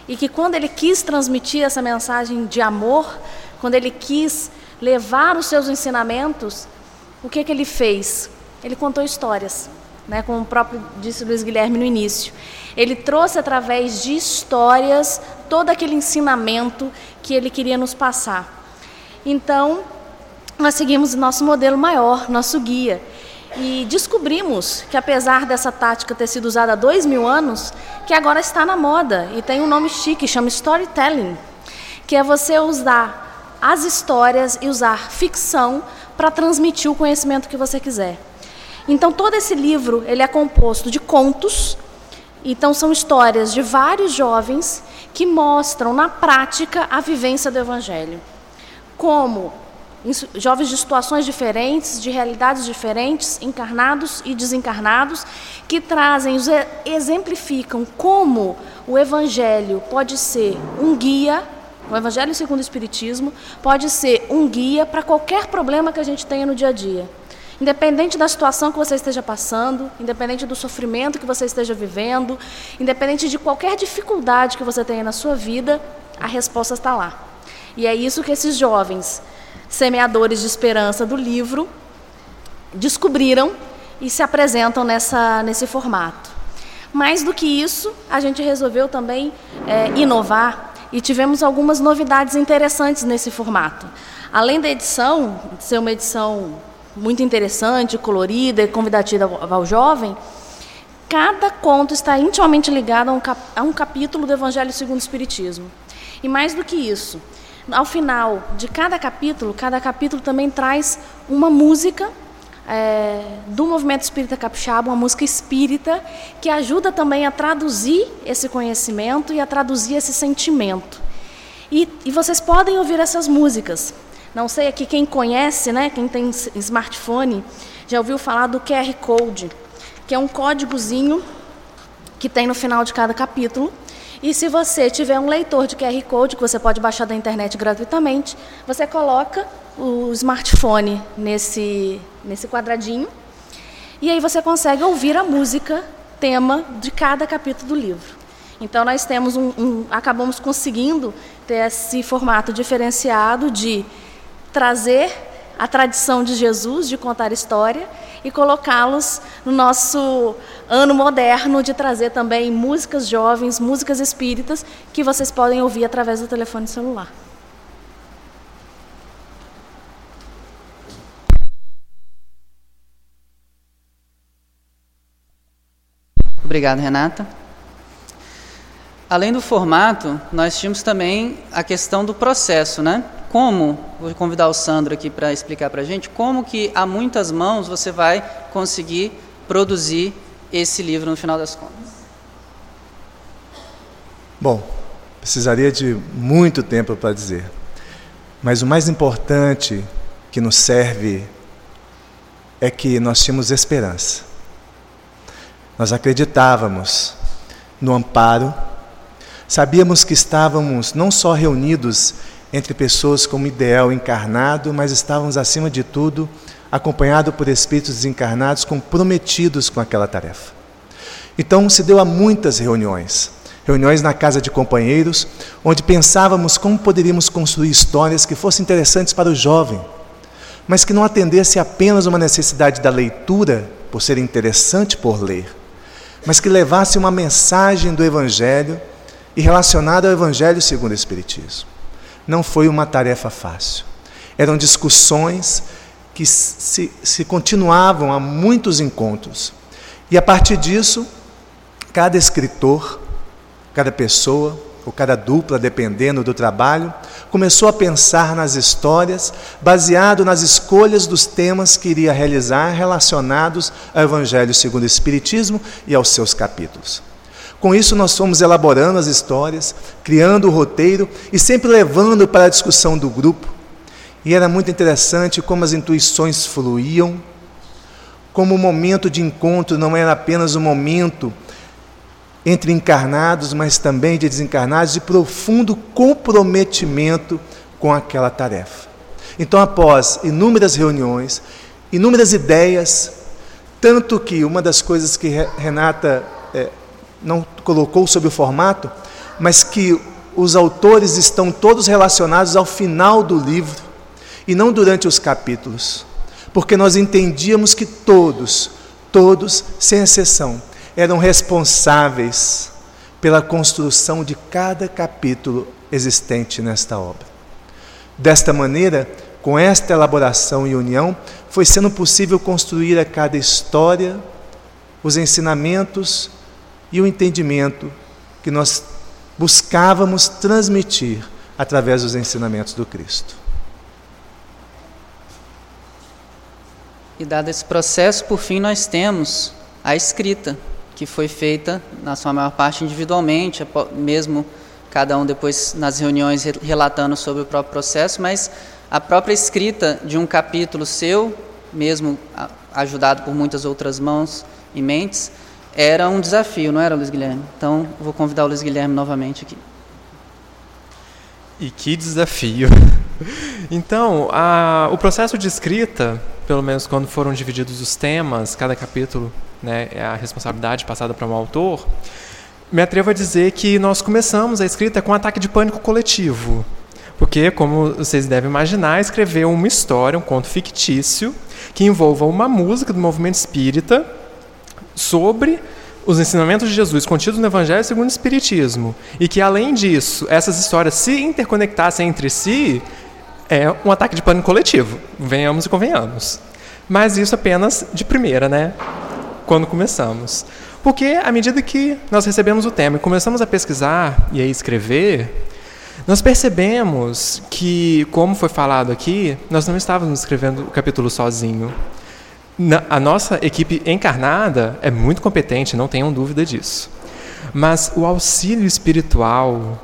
e que quando ele quis transmitir essa mensagem de amor, quando ele quis levar os seus ensinamentos, o que que ele fez? Ele contou histórias, né? Como o próprio disse Luiz Guilherme no início. Ele trouxe através de histórias todo aquele ensinamento que ele queria nos passar. Então, nós seguimos o nosso modelo maior, nosso guia, e descobrimos que, apesar dessa tática ter sido usada há dois mil anos, que agora está na moda e tem um nome chique, chama storytelling, que é você usar as histórias e usar ficção para transmitir o conhecimento que você quiser. Então, todo esse livro ele é composto de contos. Então, são histórias de vários jovens que mostram na prática a vivência do Evangelho. Como jovens de situações diferentes, de realidades diferentes, encarnados e desencarnados, que trazem, exemplificam como o Evangelho pode ser um guia, o Evangelho segundo o Espiritismo, pode ser um guia para qualquer problema que a gente tenha no dia a dia. Independente da situação que você esteja passando, independente do sofrimento que você esteja vivendo, independente de qualquer dificuldade que você tenha na sua vida, a resposta está lá. E é isso que esses jovens semeadores de esperança do livro descobriram e se apresentam nessa, nesse formato. Mais do que isso, a gente resolveu também é, inovar e tivemos algumas novidades interessantes nesse formato. Além da edição, de ser uma edição muito interessante, colorida e convidativa ao, ao jovem, cada conto está intimamente ligado a um, cap, a um capítulo do Evangelho segundo o Espiritismo. E mais do que isso, ao final de cada capítulo, cada capítulo também traz uma música é, do movimento espírita capixaba, uma música espírita, que ajuda também a traduzir esse conhecimento e a traduzir esse sentimento. E, e vocês podem ouvir essas músicas. Não sei aqui quem conhece, né, quem tem smartphone, já ouviu falar do Q R Code, que é um códigozinho que tem no final de cada capítulo. E se você tiver um leitor de Q R Code, que você pode baixar da internet gratuitamente, você coloca o smartphone nesse, nesse quadradinho e aí você consegue ouvir a música tema de cada capítulo do livro. Então nós temos um, um, acabamos conseguindo ter esse formato diferenciado de trazer a tradição de Jesus, de contar história, e colocá-los no nosso ano moderno de trazer também músicas jovens, músicas espíritas, que vocês podem ouvir através do telefone celular. Obrigado, Renata. Além do formato, nós tínhamos também a questão do processo, né? Como, vou convidar o Sandro aqui para explicar para a gente, como que a muitas mãos você vai conseguir produzir esse livro no final das contas. Bom, precisaria de muito tempo para dizer, mas o mais importante que nos serve é que nós tínhamos esperança. Nós acreditávamos no amparo, sabíamos que estávamos não só reunidos entre pessoas com um ideal encarnado, mas estávamos, acima de tudo, acompanhados por espíritos desencarnados comprometidos com aquela tarefa. Então, se deu a muitas reuniões, reuniões na casa de companheiros, onde pensávamos como poderíamos construir histórias que fossem interessantes para o jovem, mas que não atendesse apenas uma necessidade da leitura, por ser interessante por ler, mas que levasse uma mensagem do Evangelho e relacionada ao Evangelho segundo o Espiritismo. Não foi uma tarefa fácil. Eram discussões que se, se continuavam a muitos encontros. E a partir disso, cada escritor, cada pessoa, ou cada dupla, dependendo do trabalho, começou a pensar nas histórias, baseado nas escolhas dos temas que iria realizar relacionados ao Evangelho segundo o Espiritismo e aos seus capítulos. Com isso, nós fomos elaborando as histórias, criando o roteiro e sempre levando para a discussão do grupo. E era muito interessante como as intuições fluíam, como o momento de encontro não era apenas um momento entre encarnados, mas também de desencarnados, de profundo comprometimento com aquela tarefa. Então, após inúmeras reuniões, inúmeras ideias, tanto que uma das coisas que Renata é, não colocou sobre o formato, mas que os autores estão todos relacionados ao final do livro e não durante os capítulos, porque nós entendíamos que todos, todos, sem exceção, eram responsáveis pela construção de cada capítulo existente nesta obra. Desta maneira, com esta elaboração e união, foi sendo possível construir a cada história os ensinamentos e o entendimento que nós buscávamos transmitir através dos ensinamentos do Cristo. E dado esse processo, por fim, nós temos a escrita, que foi feita, na sua maior parte, individualmente, mesmo cada um depois nas reuniões relatando sobre o próprio processo, mas a própria escrita de um capítulo seu, mesmo ajudado por muitas outras mãos e mentes, era um desafio, não era, Luiz Guilherme? Então, vou convidar o Luiz Guilherme novamente aqui. E que desafio! Então, a, o processo de escrita, pelo menos quando foram divididos os temas, cada capítulo, né, é a responsabilidade passada para um autor, me atrevo a dizer que nós começamos a escrita com um ataque de pânico coletivo. Porque, como vocês devem imaginar, escrever uma história, um conto fictício, que envolva uma música do movimento espírita sobre os ensinamentos de Jesus contidos no Evangelho segundo o Espiritismo, e que, além disso, essas histórias se interconectassem entre si, é um ataque de pânico coletivo, venhamos e convenhamos. Mas isso apenas de primeira, né? Quando começamos. Porque, à medida que nós recebemos o tema e começamos a pesquisar e a escrever, nós percebemos que, como foi falado aqui, nós não estávamos escrevendo o capítulo sozinho. A nossa equipe encarnada é muito competente, não tenham dúvida disso. Mas o auxílio espiritual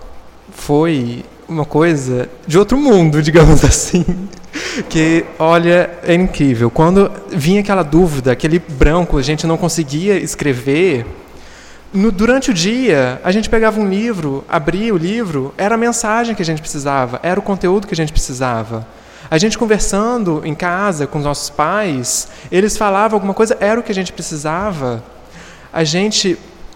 foi uma coisa de outro mundo, digamos assim. Que, olha, é incrível. Quando vinha aquela dúvida, aquele branco, a gente não conseguia escrever, no, durante o dia, a gente pegava um livro, abria o livro, era a mensagem que a gente precisava, era o conteúdo que a gente precisava. A gente conversando em casa com os nossos pais, eles falavam alguma coisa, era o que a gente precisava. A gente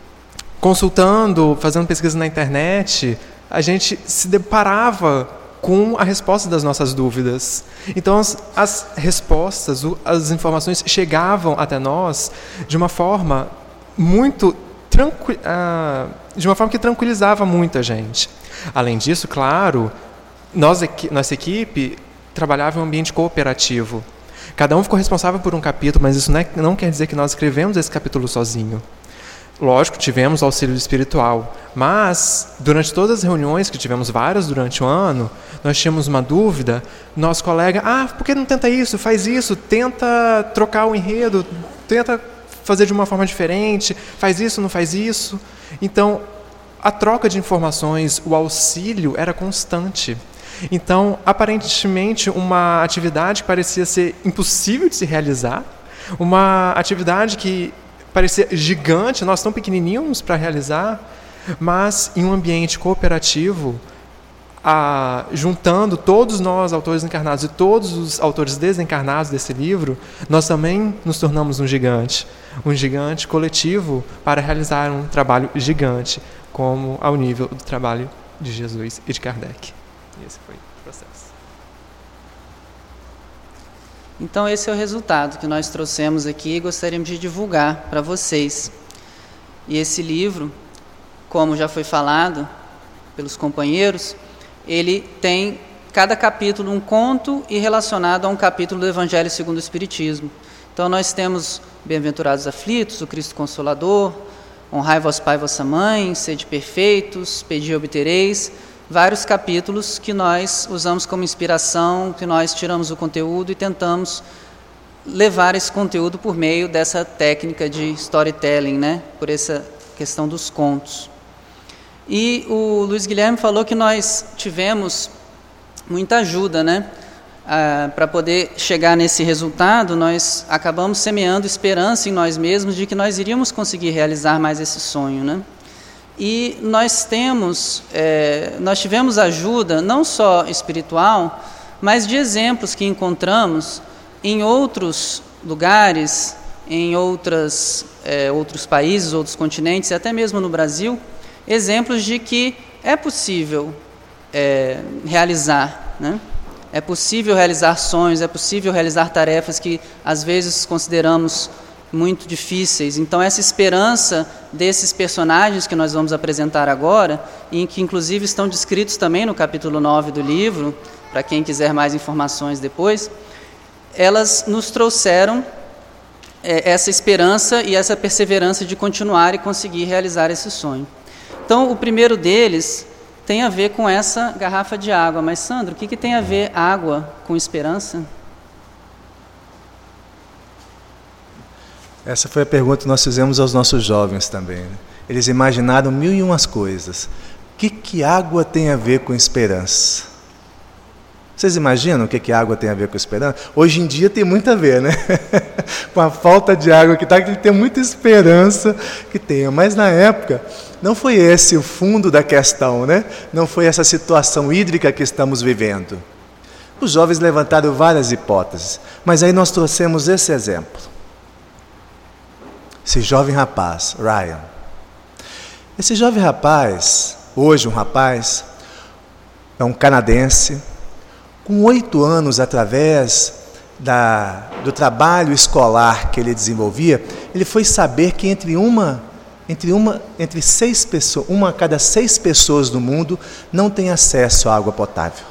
consultando, fazendo pesquisa na internet, a gente se deparava com a resposta das nossas dúvidas. Então, as, as respostas, as informações chegavam até nós de uma forma muito tranquila, uh, de uma forma que tranquilizava muito a gente. Além disso, claro, nós, nossa equipe trabalhava em um ambiente cooperativo. Cada um ficou responsável por um capítulo, mas isso não, é, não quer dizer que nós escrevemos esse capítulo sozinho. Lógico, tivemos auxílio espiritual, mas durante todas as reuniões, que tivemos várias durante o ano, nós tínhamos uma dúvida, nosso colega, ah, por que não tenta isso, faz isso, tenta trocar o enredo, tenta fazer de uma forma diferente, faz isso, não faz isso. Então, a troca de informações, o auxílio era constante. Então, aparentemente, uma atividade que parecia ser impossível de se realizar, uma atividade que parecia gigante, nós tão pequenininhos para realizar, mas em um ambiente cooperativo, a, juntando todos nós, autores encarnados, e todos os autores desencarnados desse livro, nós também nos tornamos um gigante, um gigante coletivo para realizar um trabalho gigante, como ao nível do trabalho de Jesus e de Kardec. E esse foi o processo. Então, esse é o resultado que nós trouxemos aqui e gostaríamos de divulgar para vocês. E esse livro, como já foi falado pelos companheiros, ele tem, cada capítulo, um conto e relacionado a um capítulo do Evangelho segundo o Espiritismo. Então, nós temos Bem-aventurados aflitos, o Cristo Consolador, Honrai vosso Pai e vossa Mãe, Sede perfeitos, Pedi e obtereis, vários capítulos que nós usamos como inspiração, que nós tiramos o conteúdo e tentamos levar esse conteúdo por meio dessa técnica de storytelling, né? Por essa questão dos contos. E o Luiz Guilherme falou que nós tivemos muita ajuda, né? Ah, para poder chegar nesse resultado, nós acabamos semeando esperança em nós mesmos de que nós iríamos conseguir realizar mais esse sonho, né? E nós temos, é, nós tivemos ajuda não só espiritual, mas de exemplos que encontramos em outros lugares, em outras, é, outros países, outros continentes, e até mesmo no Brasil, exemplos de que é possível é, realizar, né? É possível realizar sonhos, é possível realizar tarefas que às vezes consideramos muito difíceis. Então, essa esperança desses personagens que nós vamos apresentar agora, e que inclusive estão descritos também no capítulo nove do livro, para quem quiser mais informações depois, elas nos trouxeram é, essa esperança e essa perseverança de continuar e conseguir realizar esse sonho. Então, o primeiro deles tem a ver com essa garrafa de água. Mas, Sandro, o que, que tem a ver água com esperança? Essa foi a pergunta que nós fizemos aos nossos jovens também, né? Eles imaginaram mil e umas coisas. O que, que água tem a ver com esperança? Vocês imaginam o que, que água tem a ver com esperança? Hoje em dia tem muito a ver, né? Com a falta de água que está, que tem muita esperança que tenha. Mas na época, não foi esse o fundo da questão, né? Não foi essa situação hídrica que estamos vivendo. Os jovens levantaram várias hipóteses, mas aí nós trouxemos esse exemplo. Esse jovem rapaz, Ryan. Esse jovem rapaz, hoje um rapaz, é um canadense, com oito anos, através da, do trabalho escolar que ele desenvolvia, ele foi saber que entre uma, entre uma, entre seis pessoas, uma a cada seis pessoas do mundo não tem acesso à água potável.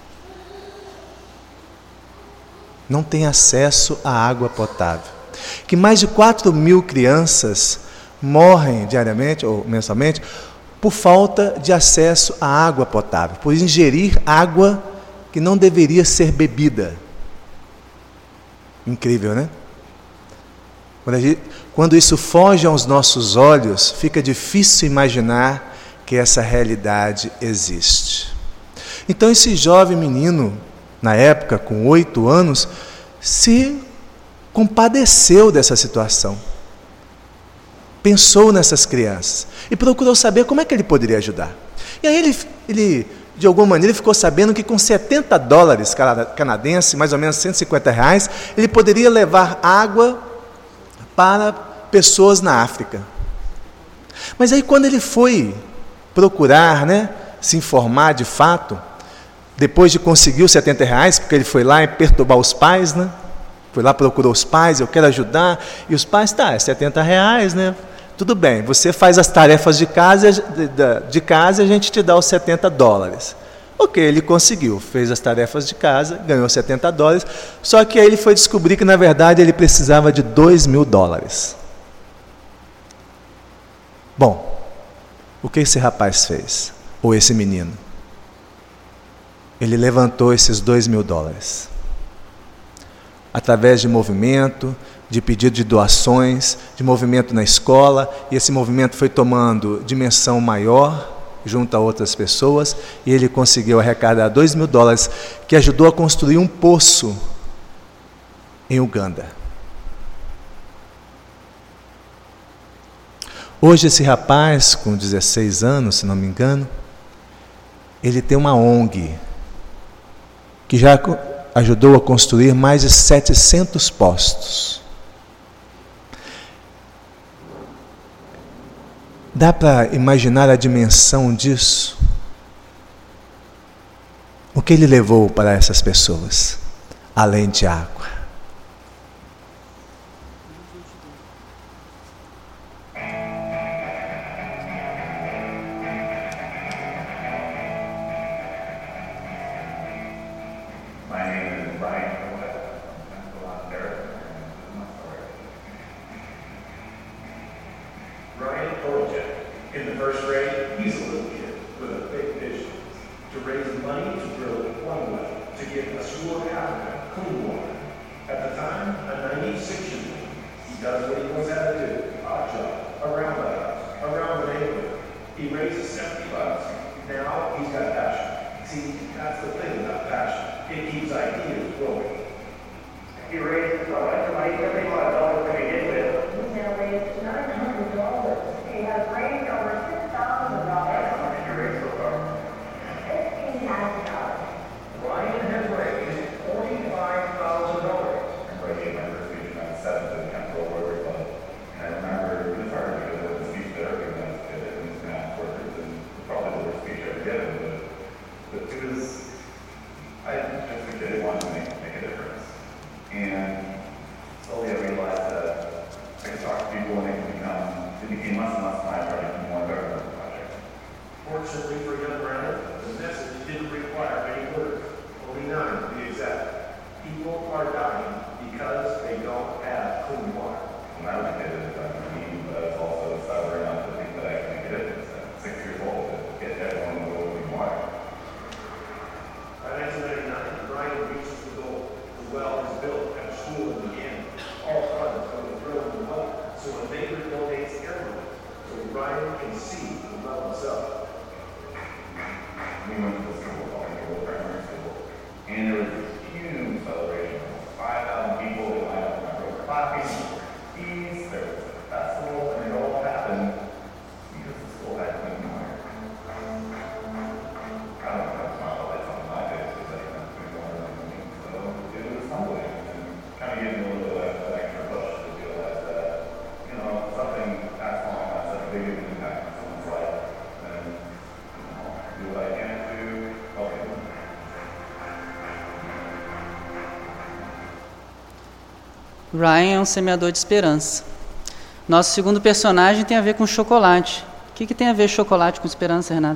Não tem acesso à água potável. Que mais de quatro mil crianças morrem diariamente ou mensalmente por falta de acesso à água potável, por ingerir água que não deveria ser bebida. Incrível, né? Quando, a gente, quando isso foge aos nossos olhos, fica difícil imaginar que essa realidade existe. Então esse jovem menino, na época, com oito anos, se compadeceu dessa situação. Pensou nessas crianças e procurou saber como é que ele poderia ajudar. E aí ele, ele de alguma maneira, ele ficou sabendo que com setenta dólares canadenses, mais ou menos cento e cinquenta reais, ele poderia levar água para pessoas na África. Mas aí quando ele foi procurar, né, se informar de fato, depois de conseguir os setenta reais, porque ele foi lá e perturbar os pais, né? Foi lá, procurou os pais, eu quero ajudar, e os pais, tá, é setenta reais, né? Tudo bem, você faz as tarefas de casa, de, de casa e a gente te dá os setenta dólares. Ok, ele conseguiu, fez as tarefas de casa, ganhou setenta dólares, só que aí ele foi descobrir que, na verdade, ele precisava de dois mil dólares. Bom, o que esse rapaz fez? Ou esse menino? Ele levantou esses dois mil dólares. Através de movimento, de pedido de doações, de movimento na escola, e esse movimento foi tomando dimensão maior junto a outras pessoas, e ele conseguiu arrecadar dois mil dólares, que ajudou a construir um poço em Uganda. Hoje esse rapaz, com dezesseis anos, se não me engano, ele tem uma O N G, que já ajudou a construir mais de setecentos postos. Dá para imaginar a dimensão disso? O que ele levou para essas pessoas, além de água? For I just a kid wanted to make, make a difference. And slowly I realized that I could talk to people and it could become, it became less and less my project and more their project. Fortunately for young Brandon, the message didn't require any words, only nine to be exact. People are dying because they don't have clean water. When I was a kid, it was mean, but it's also stubborn enough to think that I can make a difference at six years old to get everyone to go clean water. By nineteen ninety-nine, Brian reaches the goal. The well is built at a school in the end. All funds go to drill the well, so a neighbor donates everything, so Brian can see the well himself. We went to the school, called the primary school, and there was this huge celebration. five thousand people, they lined up in my room clapping, fees, there was a festival, and it all happened because the school had clean water. I don't know, that's not the lights on my face, because I didn't have clean water like me, so it was humbling, and kind of gave me a little bit of that extra push to realize that, you know, something that's long, that's such a big impact on someone's life, and, you know, do what I can to help them. Ryan é um semeador de esperança. Nosso segundo personagem tem a ver com chocolate. O que, que tem a ver chocolate com esperança, Renata?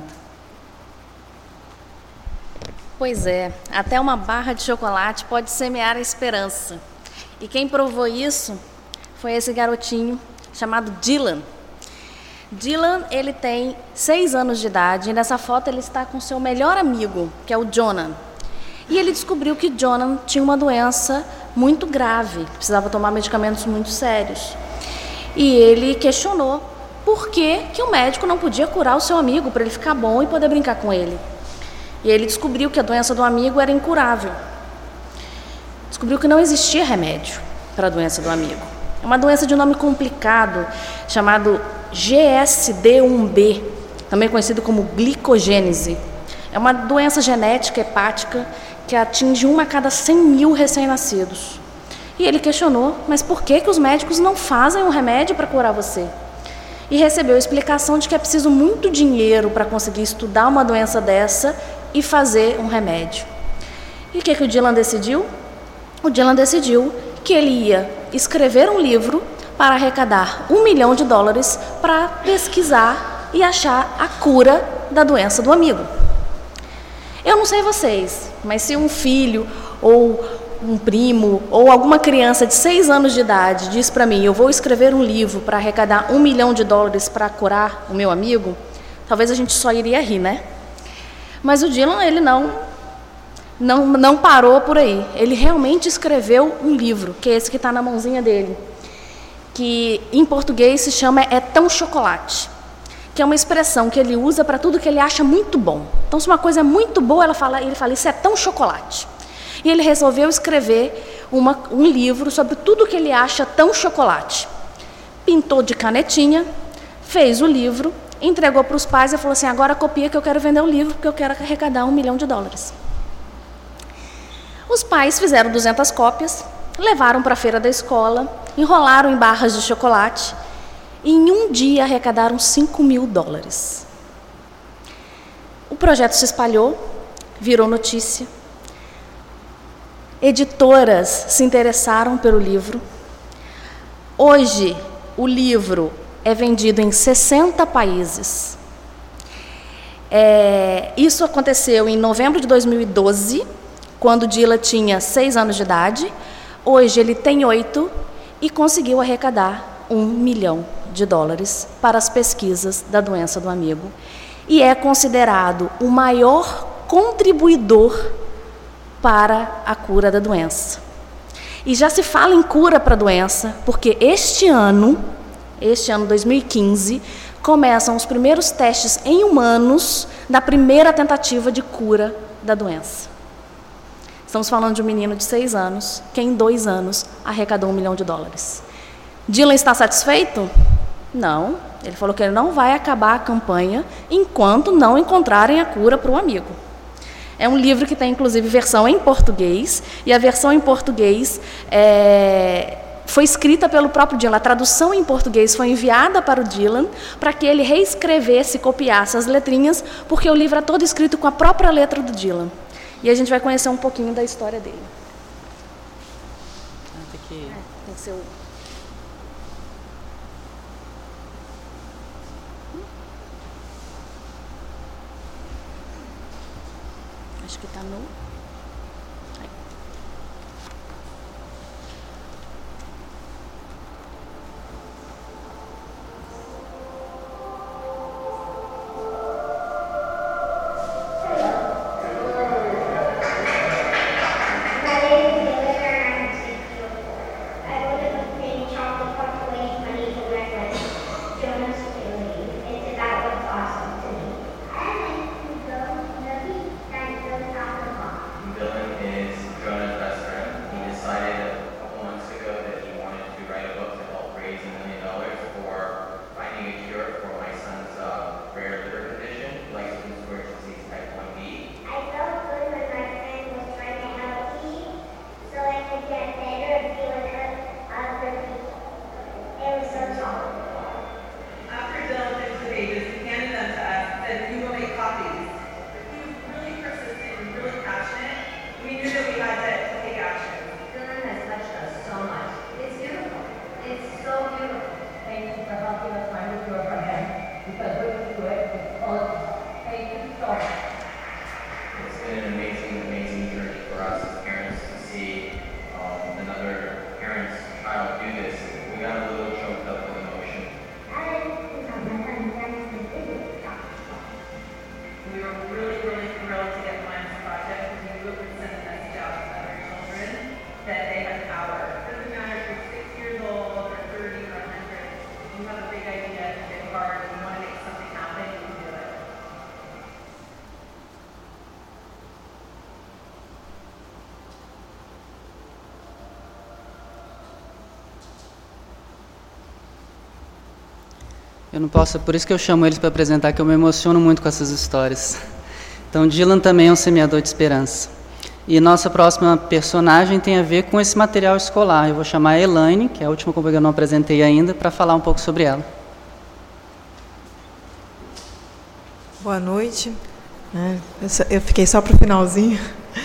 Pois é, até uma barra de chocolate pode semear a esperança. E quem provou isso foi esse garotinho chamado Dylan. Dylan, ele tem seis anos de idade e nessa foto ele está com seu melhor amigo, que é o Jonah. E ele descobriu que Jonah tinha uma doença muito grave, precisava tomar medicamentos muito sérios. E ele questionou por que, que o médico não podia curar o seu amigo para ele ficar bom e poder brincar com ele. E ele descobriu que a doença do amigo era incurável. Descobriu que não existia remédio para a doença do amigo. É uma doença de nome complicado, chamado G S D um B, também conhecido como glicogênese. É uma doença genética hepática que atinge uma a cada cem mil recém-nascidos. E ele questionou, mas por que, que os médicos não fazem um remédio para curar você? E recebeu a explicação de que é preciso muito dinheiro para conseguir estudar uma doença dessa e fazer um remédio. E o que, que o Dylan decidiu? O Dylan decidiu que ele ia escrever um livro para arrecadar um milhão de dólares para pesquisar e achar a cura da doença do amigo. Eu não sei vocês, mas se um filho ou um primo ou alguma criança de seis anos de idade diz para mim, eu vou escrever um livro para arrecadar um milhão de dólares para curar o meu amigo, talvez a gente só iria rir, né? Mas o Dylan, ele não, não, não parou por aí. Ele realmente escreveu um livro, que é esse que está na mãozinha dele, que em português se chama É Tão Chocolate, que é uma expressão que ele usa para tudo que ele acha muito bom. Então, se uma coisa é muito boa, ela fala, ele fala, isso é tão chocolate. E ele resolveu escrever uma, um livro sobre tudo que ele acha tão chocolate. Pintou de canetinha, fez o livro, entregou para os pais e falou assim, agora copia que eu quero vender o livro, porque eu quero arrecadar um milhão de dólares. Os pais fizeram duzentas cópias, levaram para a feira da escola, enrolaram em barras de chocolate, e em um dia arrecadaram cinco mil dólares. O projeto se espalhou, virou notícia. Editoras se interessaram pelo livro. Hoje, o livro é vendido em sessenta países. É, isso aconteceu em novembro de dois mil e doze, quando Dylan tinha seis anos de idade. Hoje ele tem oito e conseguiu arrecadar um milhão de dólares para as pesquisas da doença do amigo. E é considerado o maior contribuidor para a cura da doença. E já se fala em cura para a doença, porque este ano, este ano dois mil e quinze, começam os primeiros testes em humanos da primeira tentativa de cura da doença. Estamos falando de um menino de seis anos, que em dois anos arrecadou um milhão de dólares. Dylan está satisfeito? Não. Ele falou que ele não vai acabar a campanha enquanto não encontrarem a cura para o amigo. É um livro que tem, inclusive, versão em português, e a versão em português é, foi escrita pelo próprio Dylan. A tradução em português foi enviada para o Dylan, para que ele reescrevesse e copiasse as letrinhas, porque o livro é todo escrito com a própria letra do Dylan. e a gente vai conhecer um pouquinho da história dele. Tem que... É, tem que ser o... Acho que está no... Aí. Eu não posso, por isso que eu chamo eles para apresentar, que eu me emociono muito com essas histórias. Então, Dylan também é um semeador de esperança. E nossa próxima personagem tem a ver com esse material escolar. Eu vou chamar a Elaine, que é a última companheira que eu não apresentei ainda, para falar um pouco sobre ela. Boa noite. Eu fiquei só para o finalzinho.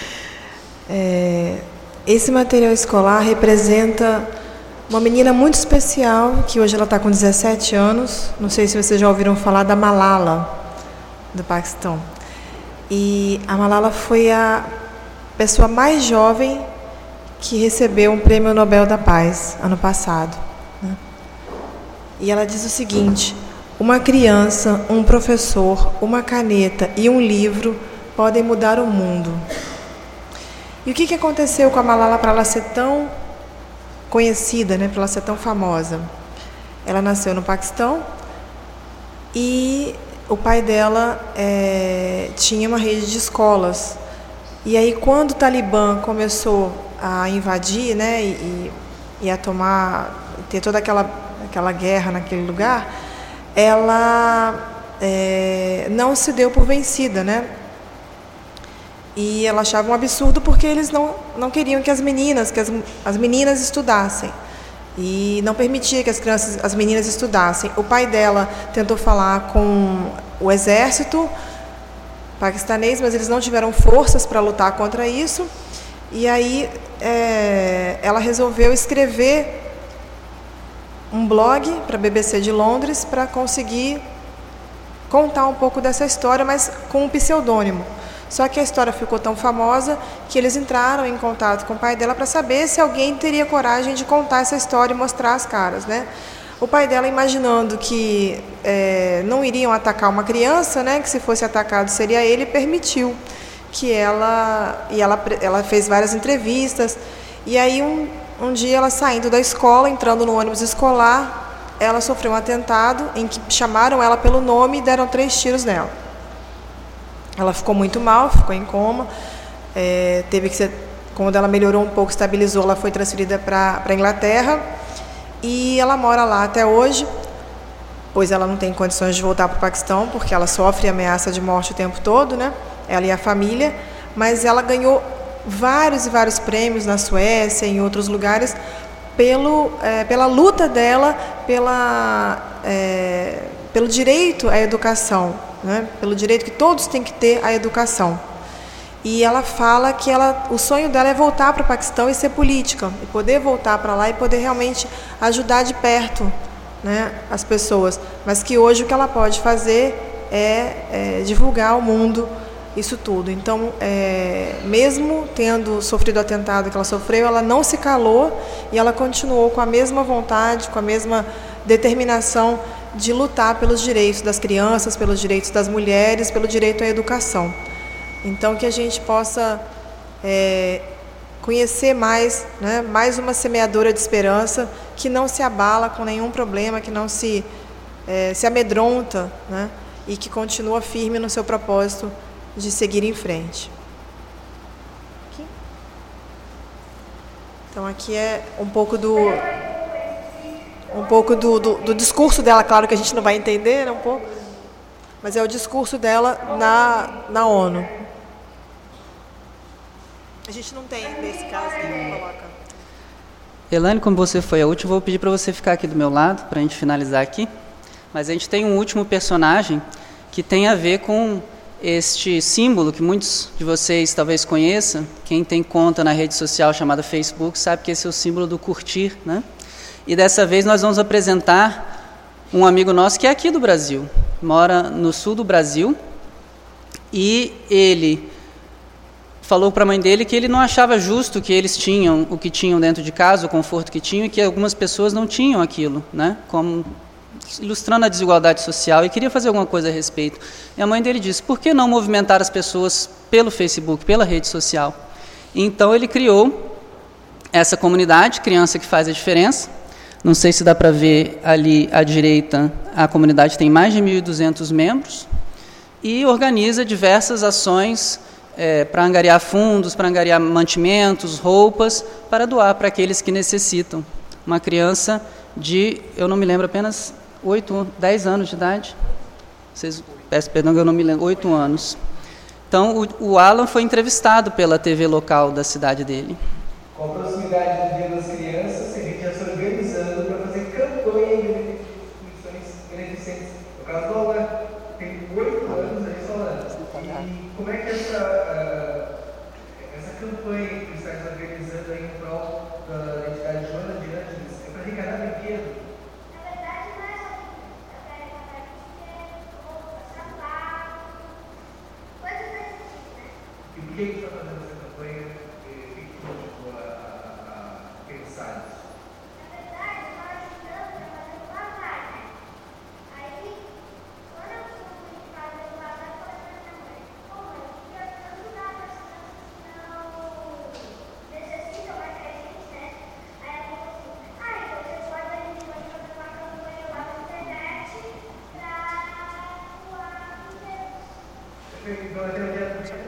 É, esse material escolar representa uma menina muito especial, que hoje ela está com dezessete anos. Não sei se vocês já ouviram falar da Malala, do Paquistão. E a Malala foi a pessoa mais jovem que recebeu um prêmio Nobel da Paz, ano passado. Né? E ela diz o seguinte: uma criança, um professor, uma caneta e um livro podem mudar o mundo. E o que, que aconteceu com a Malala para ela ser tão conhecida, né, para ela ser tão famosa? Ela nasceu no Paquistão e o pai dela é, tinha uma rede de escolas. E aí, quando o Talibã começou a invadir, né, e, e a tomar, ter toda aquela, aquela guerra naquele lugar, ela é, não se deu por vencida, né? E ela achava um absurdo porque eles não, não queriam que as meninas, que as, as meninas estudassem. E não permitia que as crianças, as meninas estudassem. O pai dela tentou falar com o exército paquistanês, mas eles não tiveram forças para lutar contra isso. E aí é, ela resolveu escrever um blog para a B B C de Londres para conseguir contar um pouco dessa história, mas com um pseudônimo. Só que a história ficou tão famosa que eles entraram em contato com o pai dela para saber se alguém teria coragem de contar essa história e mostrar as caras, né? O pai dela, imaginando que é, não iriam atacar uma criança, né, que se fosse atacado seria ele, permitiu que ela... E ela, ela fez várias entrevistas. E aí, um, um dia, ela saindo da escola, entrando no ônibus escolar, ela sofreu um atentado em que chamaram ela pelo nome e deram três tiros nela. Ela ficou muito mal, ficou em coma, é, teve que ser, quando ela melhorou um pouco, estabilizou, ela foi transferida para a Inglaterra e ela mora lá até hoje, pois ela não tem condições de voltar para o Paquistão, porque ela sofre ameaça de morte o tempo todo, né? Ela e a família, mas ela ganhou vários e vários prêmios na Suécia e em outros lugares pelo, é, pela luta dela pela, é, pelo direito à educação. Né, pelo direito que todos têm que ter à educação. E ela fala que ela, o sonho dela é voltar para o Paquistão e ser política, e poder voltar para lá e poder realmente ajudar de perto, né, as pessoas. Mas que hoje o que ela pode fazer é, é divulgar ao mundo isso tudo. Então, é, mesmo tendo sofrido o atentado que ela sofreu, ela não se calou e ela continuou com a mesma vontade, com a mesma determinação de lutar pelos direitos das crianças, pelos direitos das mulheres, pelo direito à educação. Então, que a gente possa é, conhecer mais, né, mais uma semeadora de esperança que não se abala com nenhum problema, que não se, é, se amedronta, né, e que continua firme no seu propósito de seguir em frente. Aqui. Então, aqui é um pouco do, um pouco do, do, do discurso dela, claro que a gente não vai entender, né, um pouco, mas é o discurso dela na, na ONU. A gente não tem, nesse caso, que coloca. Elaine, como você foi a última, vou pedir para você ficar aqui do meu lado, para a gente finalizar aqui. Mas a gente tem um último personagem que tem a ver com este símbolo que muitos de vocês talvez conheçam. Quem tem conta na rede social chamada Facebook sabe que esse é o símbolo do curtir, né? E dessa vez nós vamos apresentar um amigo nosso que é aqui do Brasil, mora no sul do Brasil, e ele falou para a mãe dele que ele não achava justo que eles tinham o que tinham dentro de casa, o conforto que tinham, e que algumas pessoas não tinham aquilo, né? Como ilustrando a desigualdade social, e queria fazer alguma coisa a respeito. E a mãe dele disse, por que não movimentar as pessoas pelo Facebook, pela rede social? Então ele criou essa comunidade, Criança que Faz a Diferença. Não sei se dá para ver ali à direita, a comunidade tem mais de mil e duzentos membros, e organiza diversas ações É, para angariar fundos, para angariar mantimentos, roupas, para doar para aqueles que necessitam. Uma criança de, eu não me lembro, apenas oito, dez anos de idade. Vocês, peço perdão que eu não me lembro, oito anos. Então, o, o Alan foi entrevistado pela T V local da cidade dele. Com a proximidade do Dia das Crianças, a gente já se organizando para fazer campanha em instituições beneficentes. No caso do Alan, tem oito anos aí falando. E como é que essa, uh, essa campanha que você está organizando aí em prol da entidade Joana de Ângeles é para arrecadar brinquedo? Na verdade, não é só brinquedo. É para arrecadar brinquedo, sapato, coisas desse tipo, né? E por que você está fazendo essa campanha? O que te motivou a, a, a pensar nisso? Na verdade, eu estava ajudando a fazer um bazar, né? Aí, quando eu fui fazer o bazar, eu falei para minha mãe, pô, mãe, eu queria ajudar as crianças que não necessitam mais que a gente, né? Aí ela falou assim, ah, então você pode, a gente pode fazer uma campanha lá na internet para doar brinquedos. Perfeito, então até o dia do dia.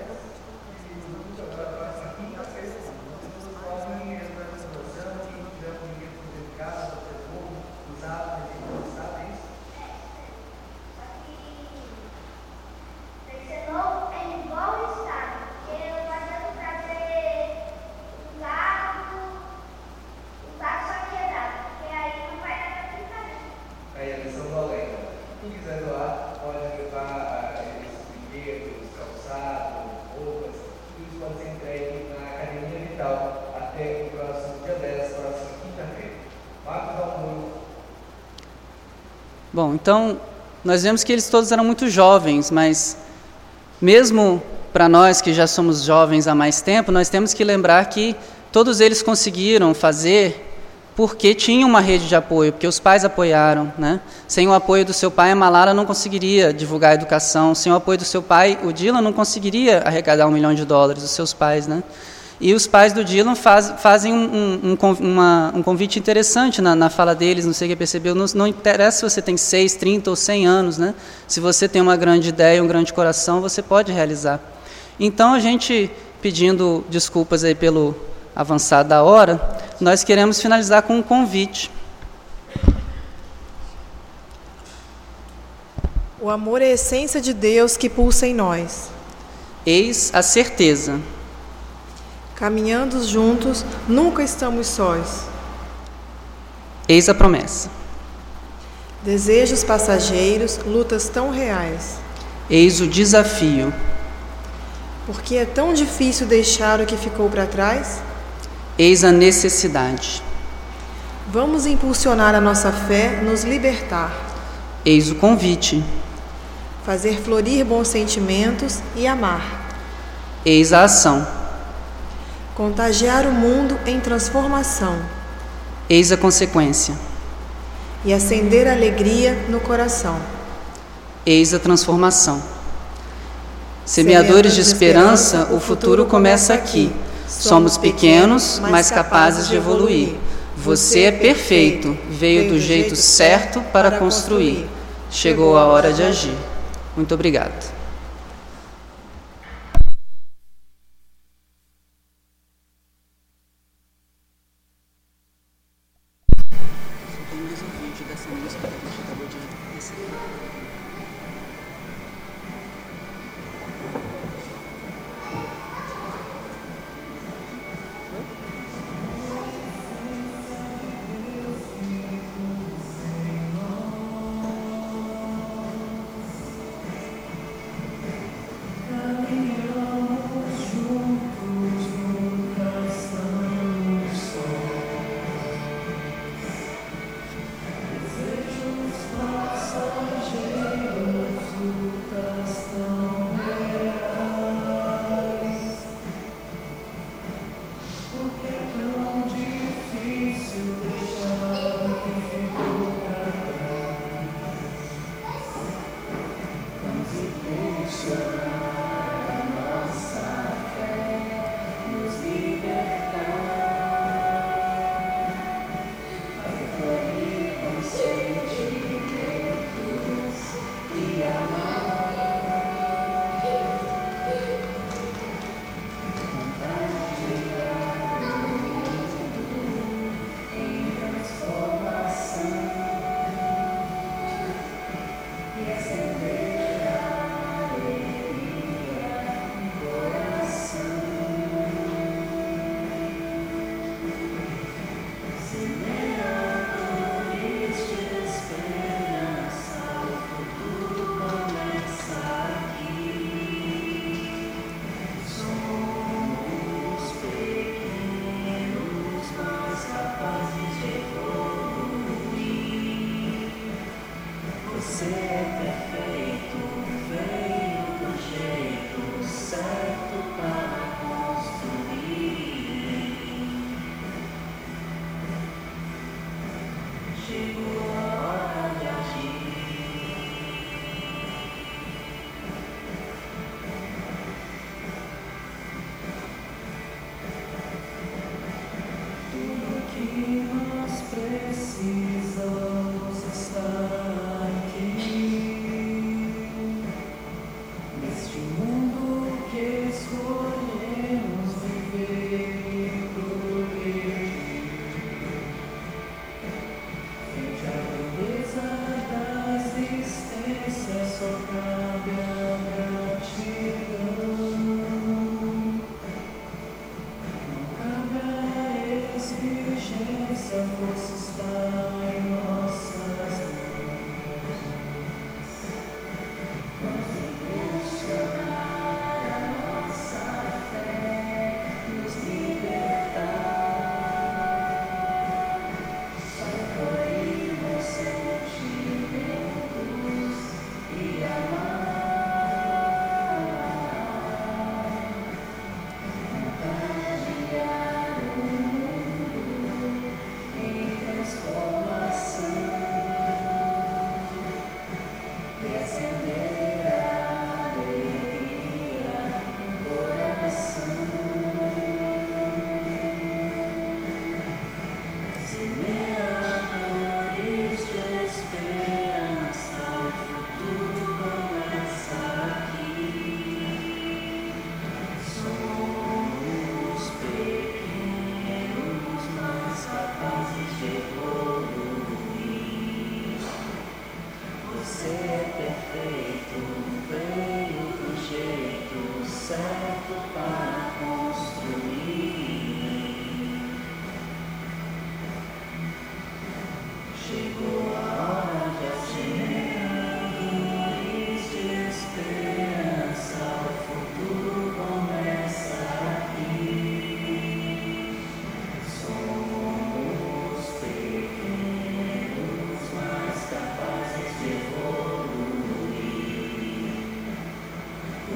Bom, então, nós vemos que eles todos eram muito jovens, mas mesmo para nós que já somos jovens há mais tempo, nós temos que lembrar que todos eles conseguiram fazer porque tinham uma rede de apoio, porque os pais apoiaram, né? Sem o apoio do seu pai, a Malala não conseguiria divulgar a educação. Sem o apoio do seu pai, o Dylan não conseguiria arrecadar um milhão de dólares, os seus pais, né? E os pais do Dylan faz, fazem um, um, um, uma, um convite interessante na, na fala deles, não sei quem percebeu, não, não interessa se você tem seis, trinta ou cem anos, né? Se você tem uma grande ideia, um grande coração, você pode realizar. Então, a gente, pedindo desculpas aí pelo avançar da hora, nós queremos finalizar com um convite. O amor é a essência de Deus que pulsa em nós. Eis a certeza. Caminhando juntos, nunca estamos sós. Eis a promessa. Desejos passageiros, lutas tão reais. Eis o desafio. Por que é tão difícil deixar o que ficou para trás? Eis a necessidade. Vamos impulsionar a nossa fé, nos libertar. Eis o convite. Fazer florir bons sentimentos e amar. Eis a ação. Contagiar o mundo em transformação. Eis a consequência. E acender alegria no coração. Eis a transformação. Semeadores de esperança, o futuro começa aqui. Somos pequenos, mas capazes de evoluir. Você é perfeito, veio do jeito certo para construir. Chegou a hora de agir. Muito obrigado.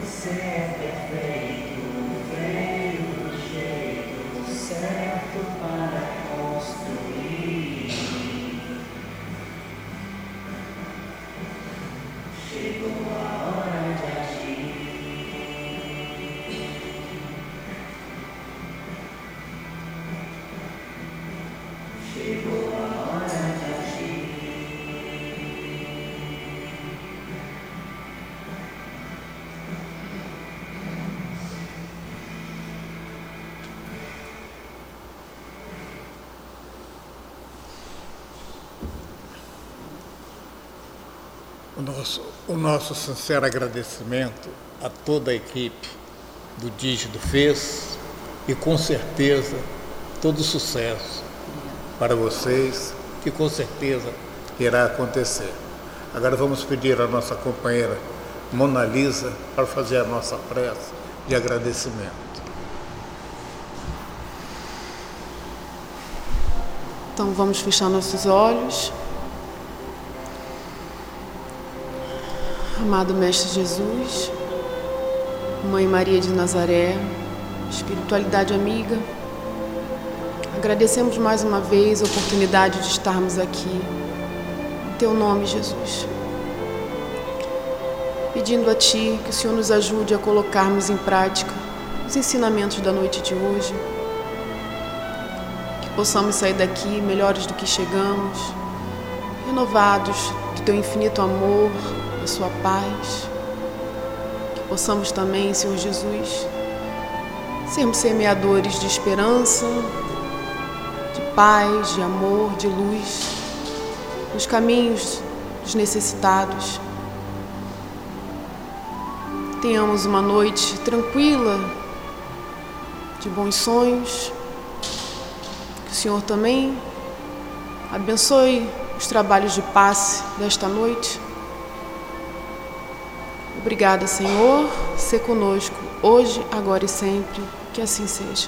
O nosso, o nosso sincero agradecimento a toda a equipe do Dígito fez e com certeza todo sucesso para vocês, que com certeza irá acontecer. Agora vamos pedir à nossa companheira Mona Lisa para fazer a nossa prece de agradecimento. Então vamos fechar nossos olhos. Amado Mestre Jesus, Mãe Maria de Nazaré, espiritualidade amiga, agradecemos mais uma vez a oportunidade de estarmos aqui, em Teu nome, Jesus. Pedindo a Ti que o Senhor nos ajude a colocarmos em prática os ensinamentos da noite de hoje, que possamos sair daqui melhores do que chegamos, renovados do Teu infinito amor, da Sua paz, que possamos também, Senhor Jesus, sermos semeadores de esperança, de paz, de amor, de luz, nos caminhos dos necessitados. Tenhamos uma noite tranquila, de bons sonhos, que o Senhor também abençoe os trabalhos de passe desta noite. Obrigada, Senhor, ser conosco hoje, agora e sempre, que assim seja.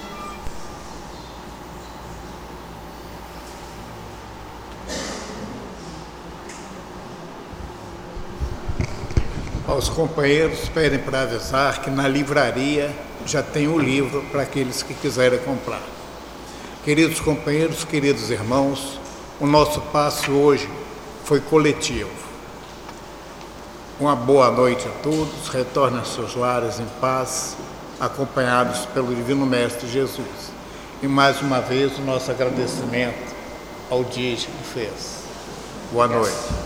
Aos companheiros pedem para avisar que na livraria já tem o livro para aqueles que quiserem comprar. Queridos companheiros, queridos irmãos, o nosso passe hoje foi coletivo. Uma boa noite a todos, retornem aos seus lares em paz, acompanhados pelo Divino Mestre Jesus. E mais uma vez o nosso agradecimento ao Dígito que fez. Boa noite.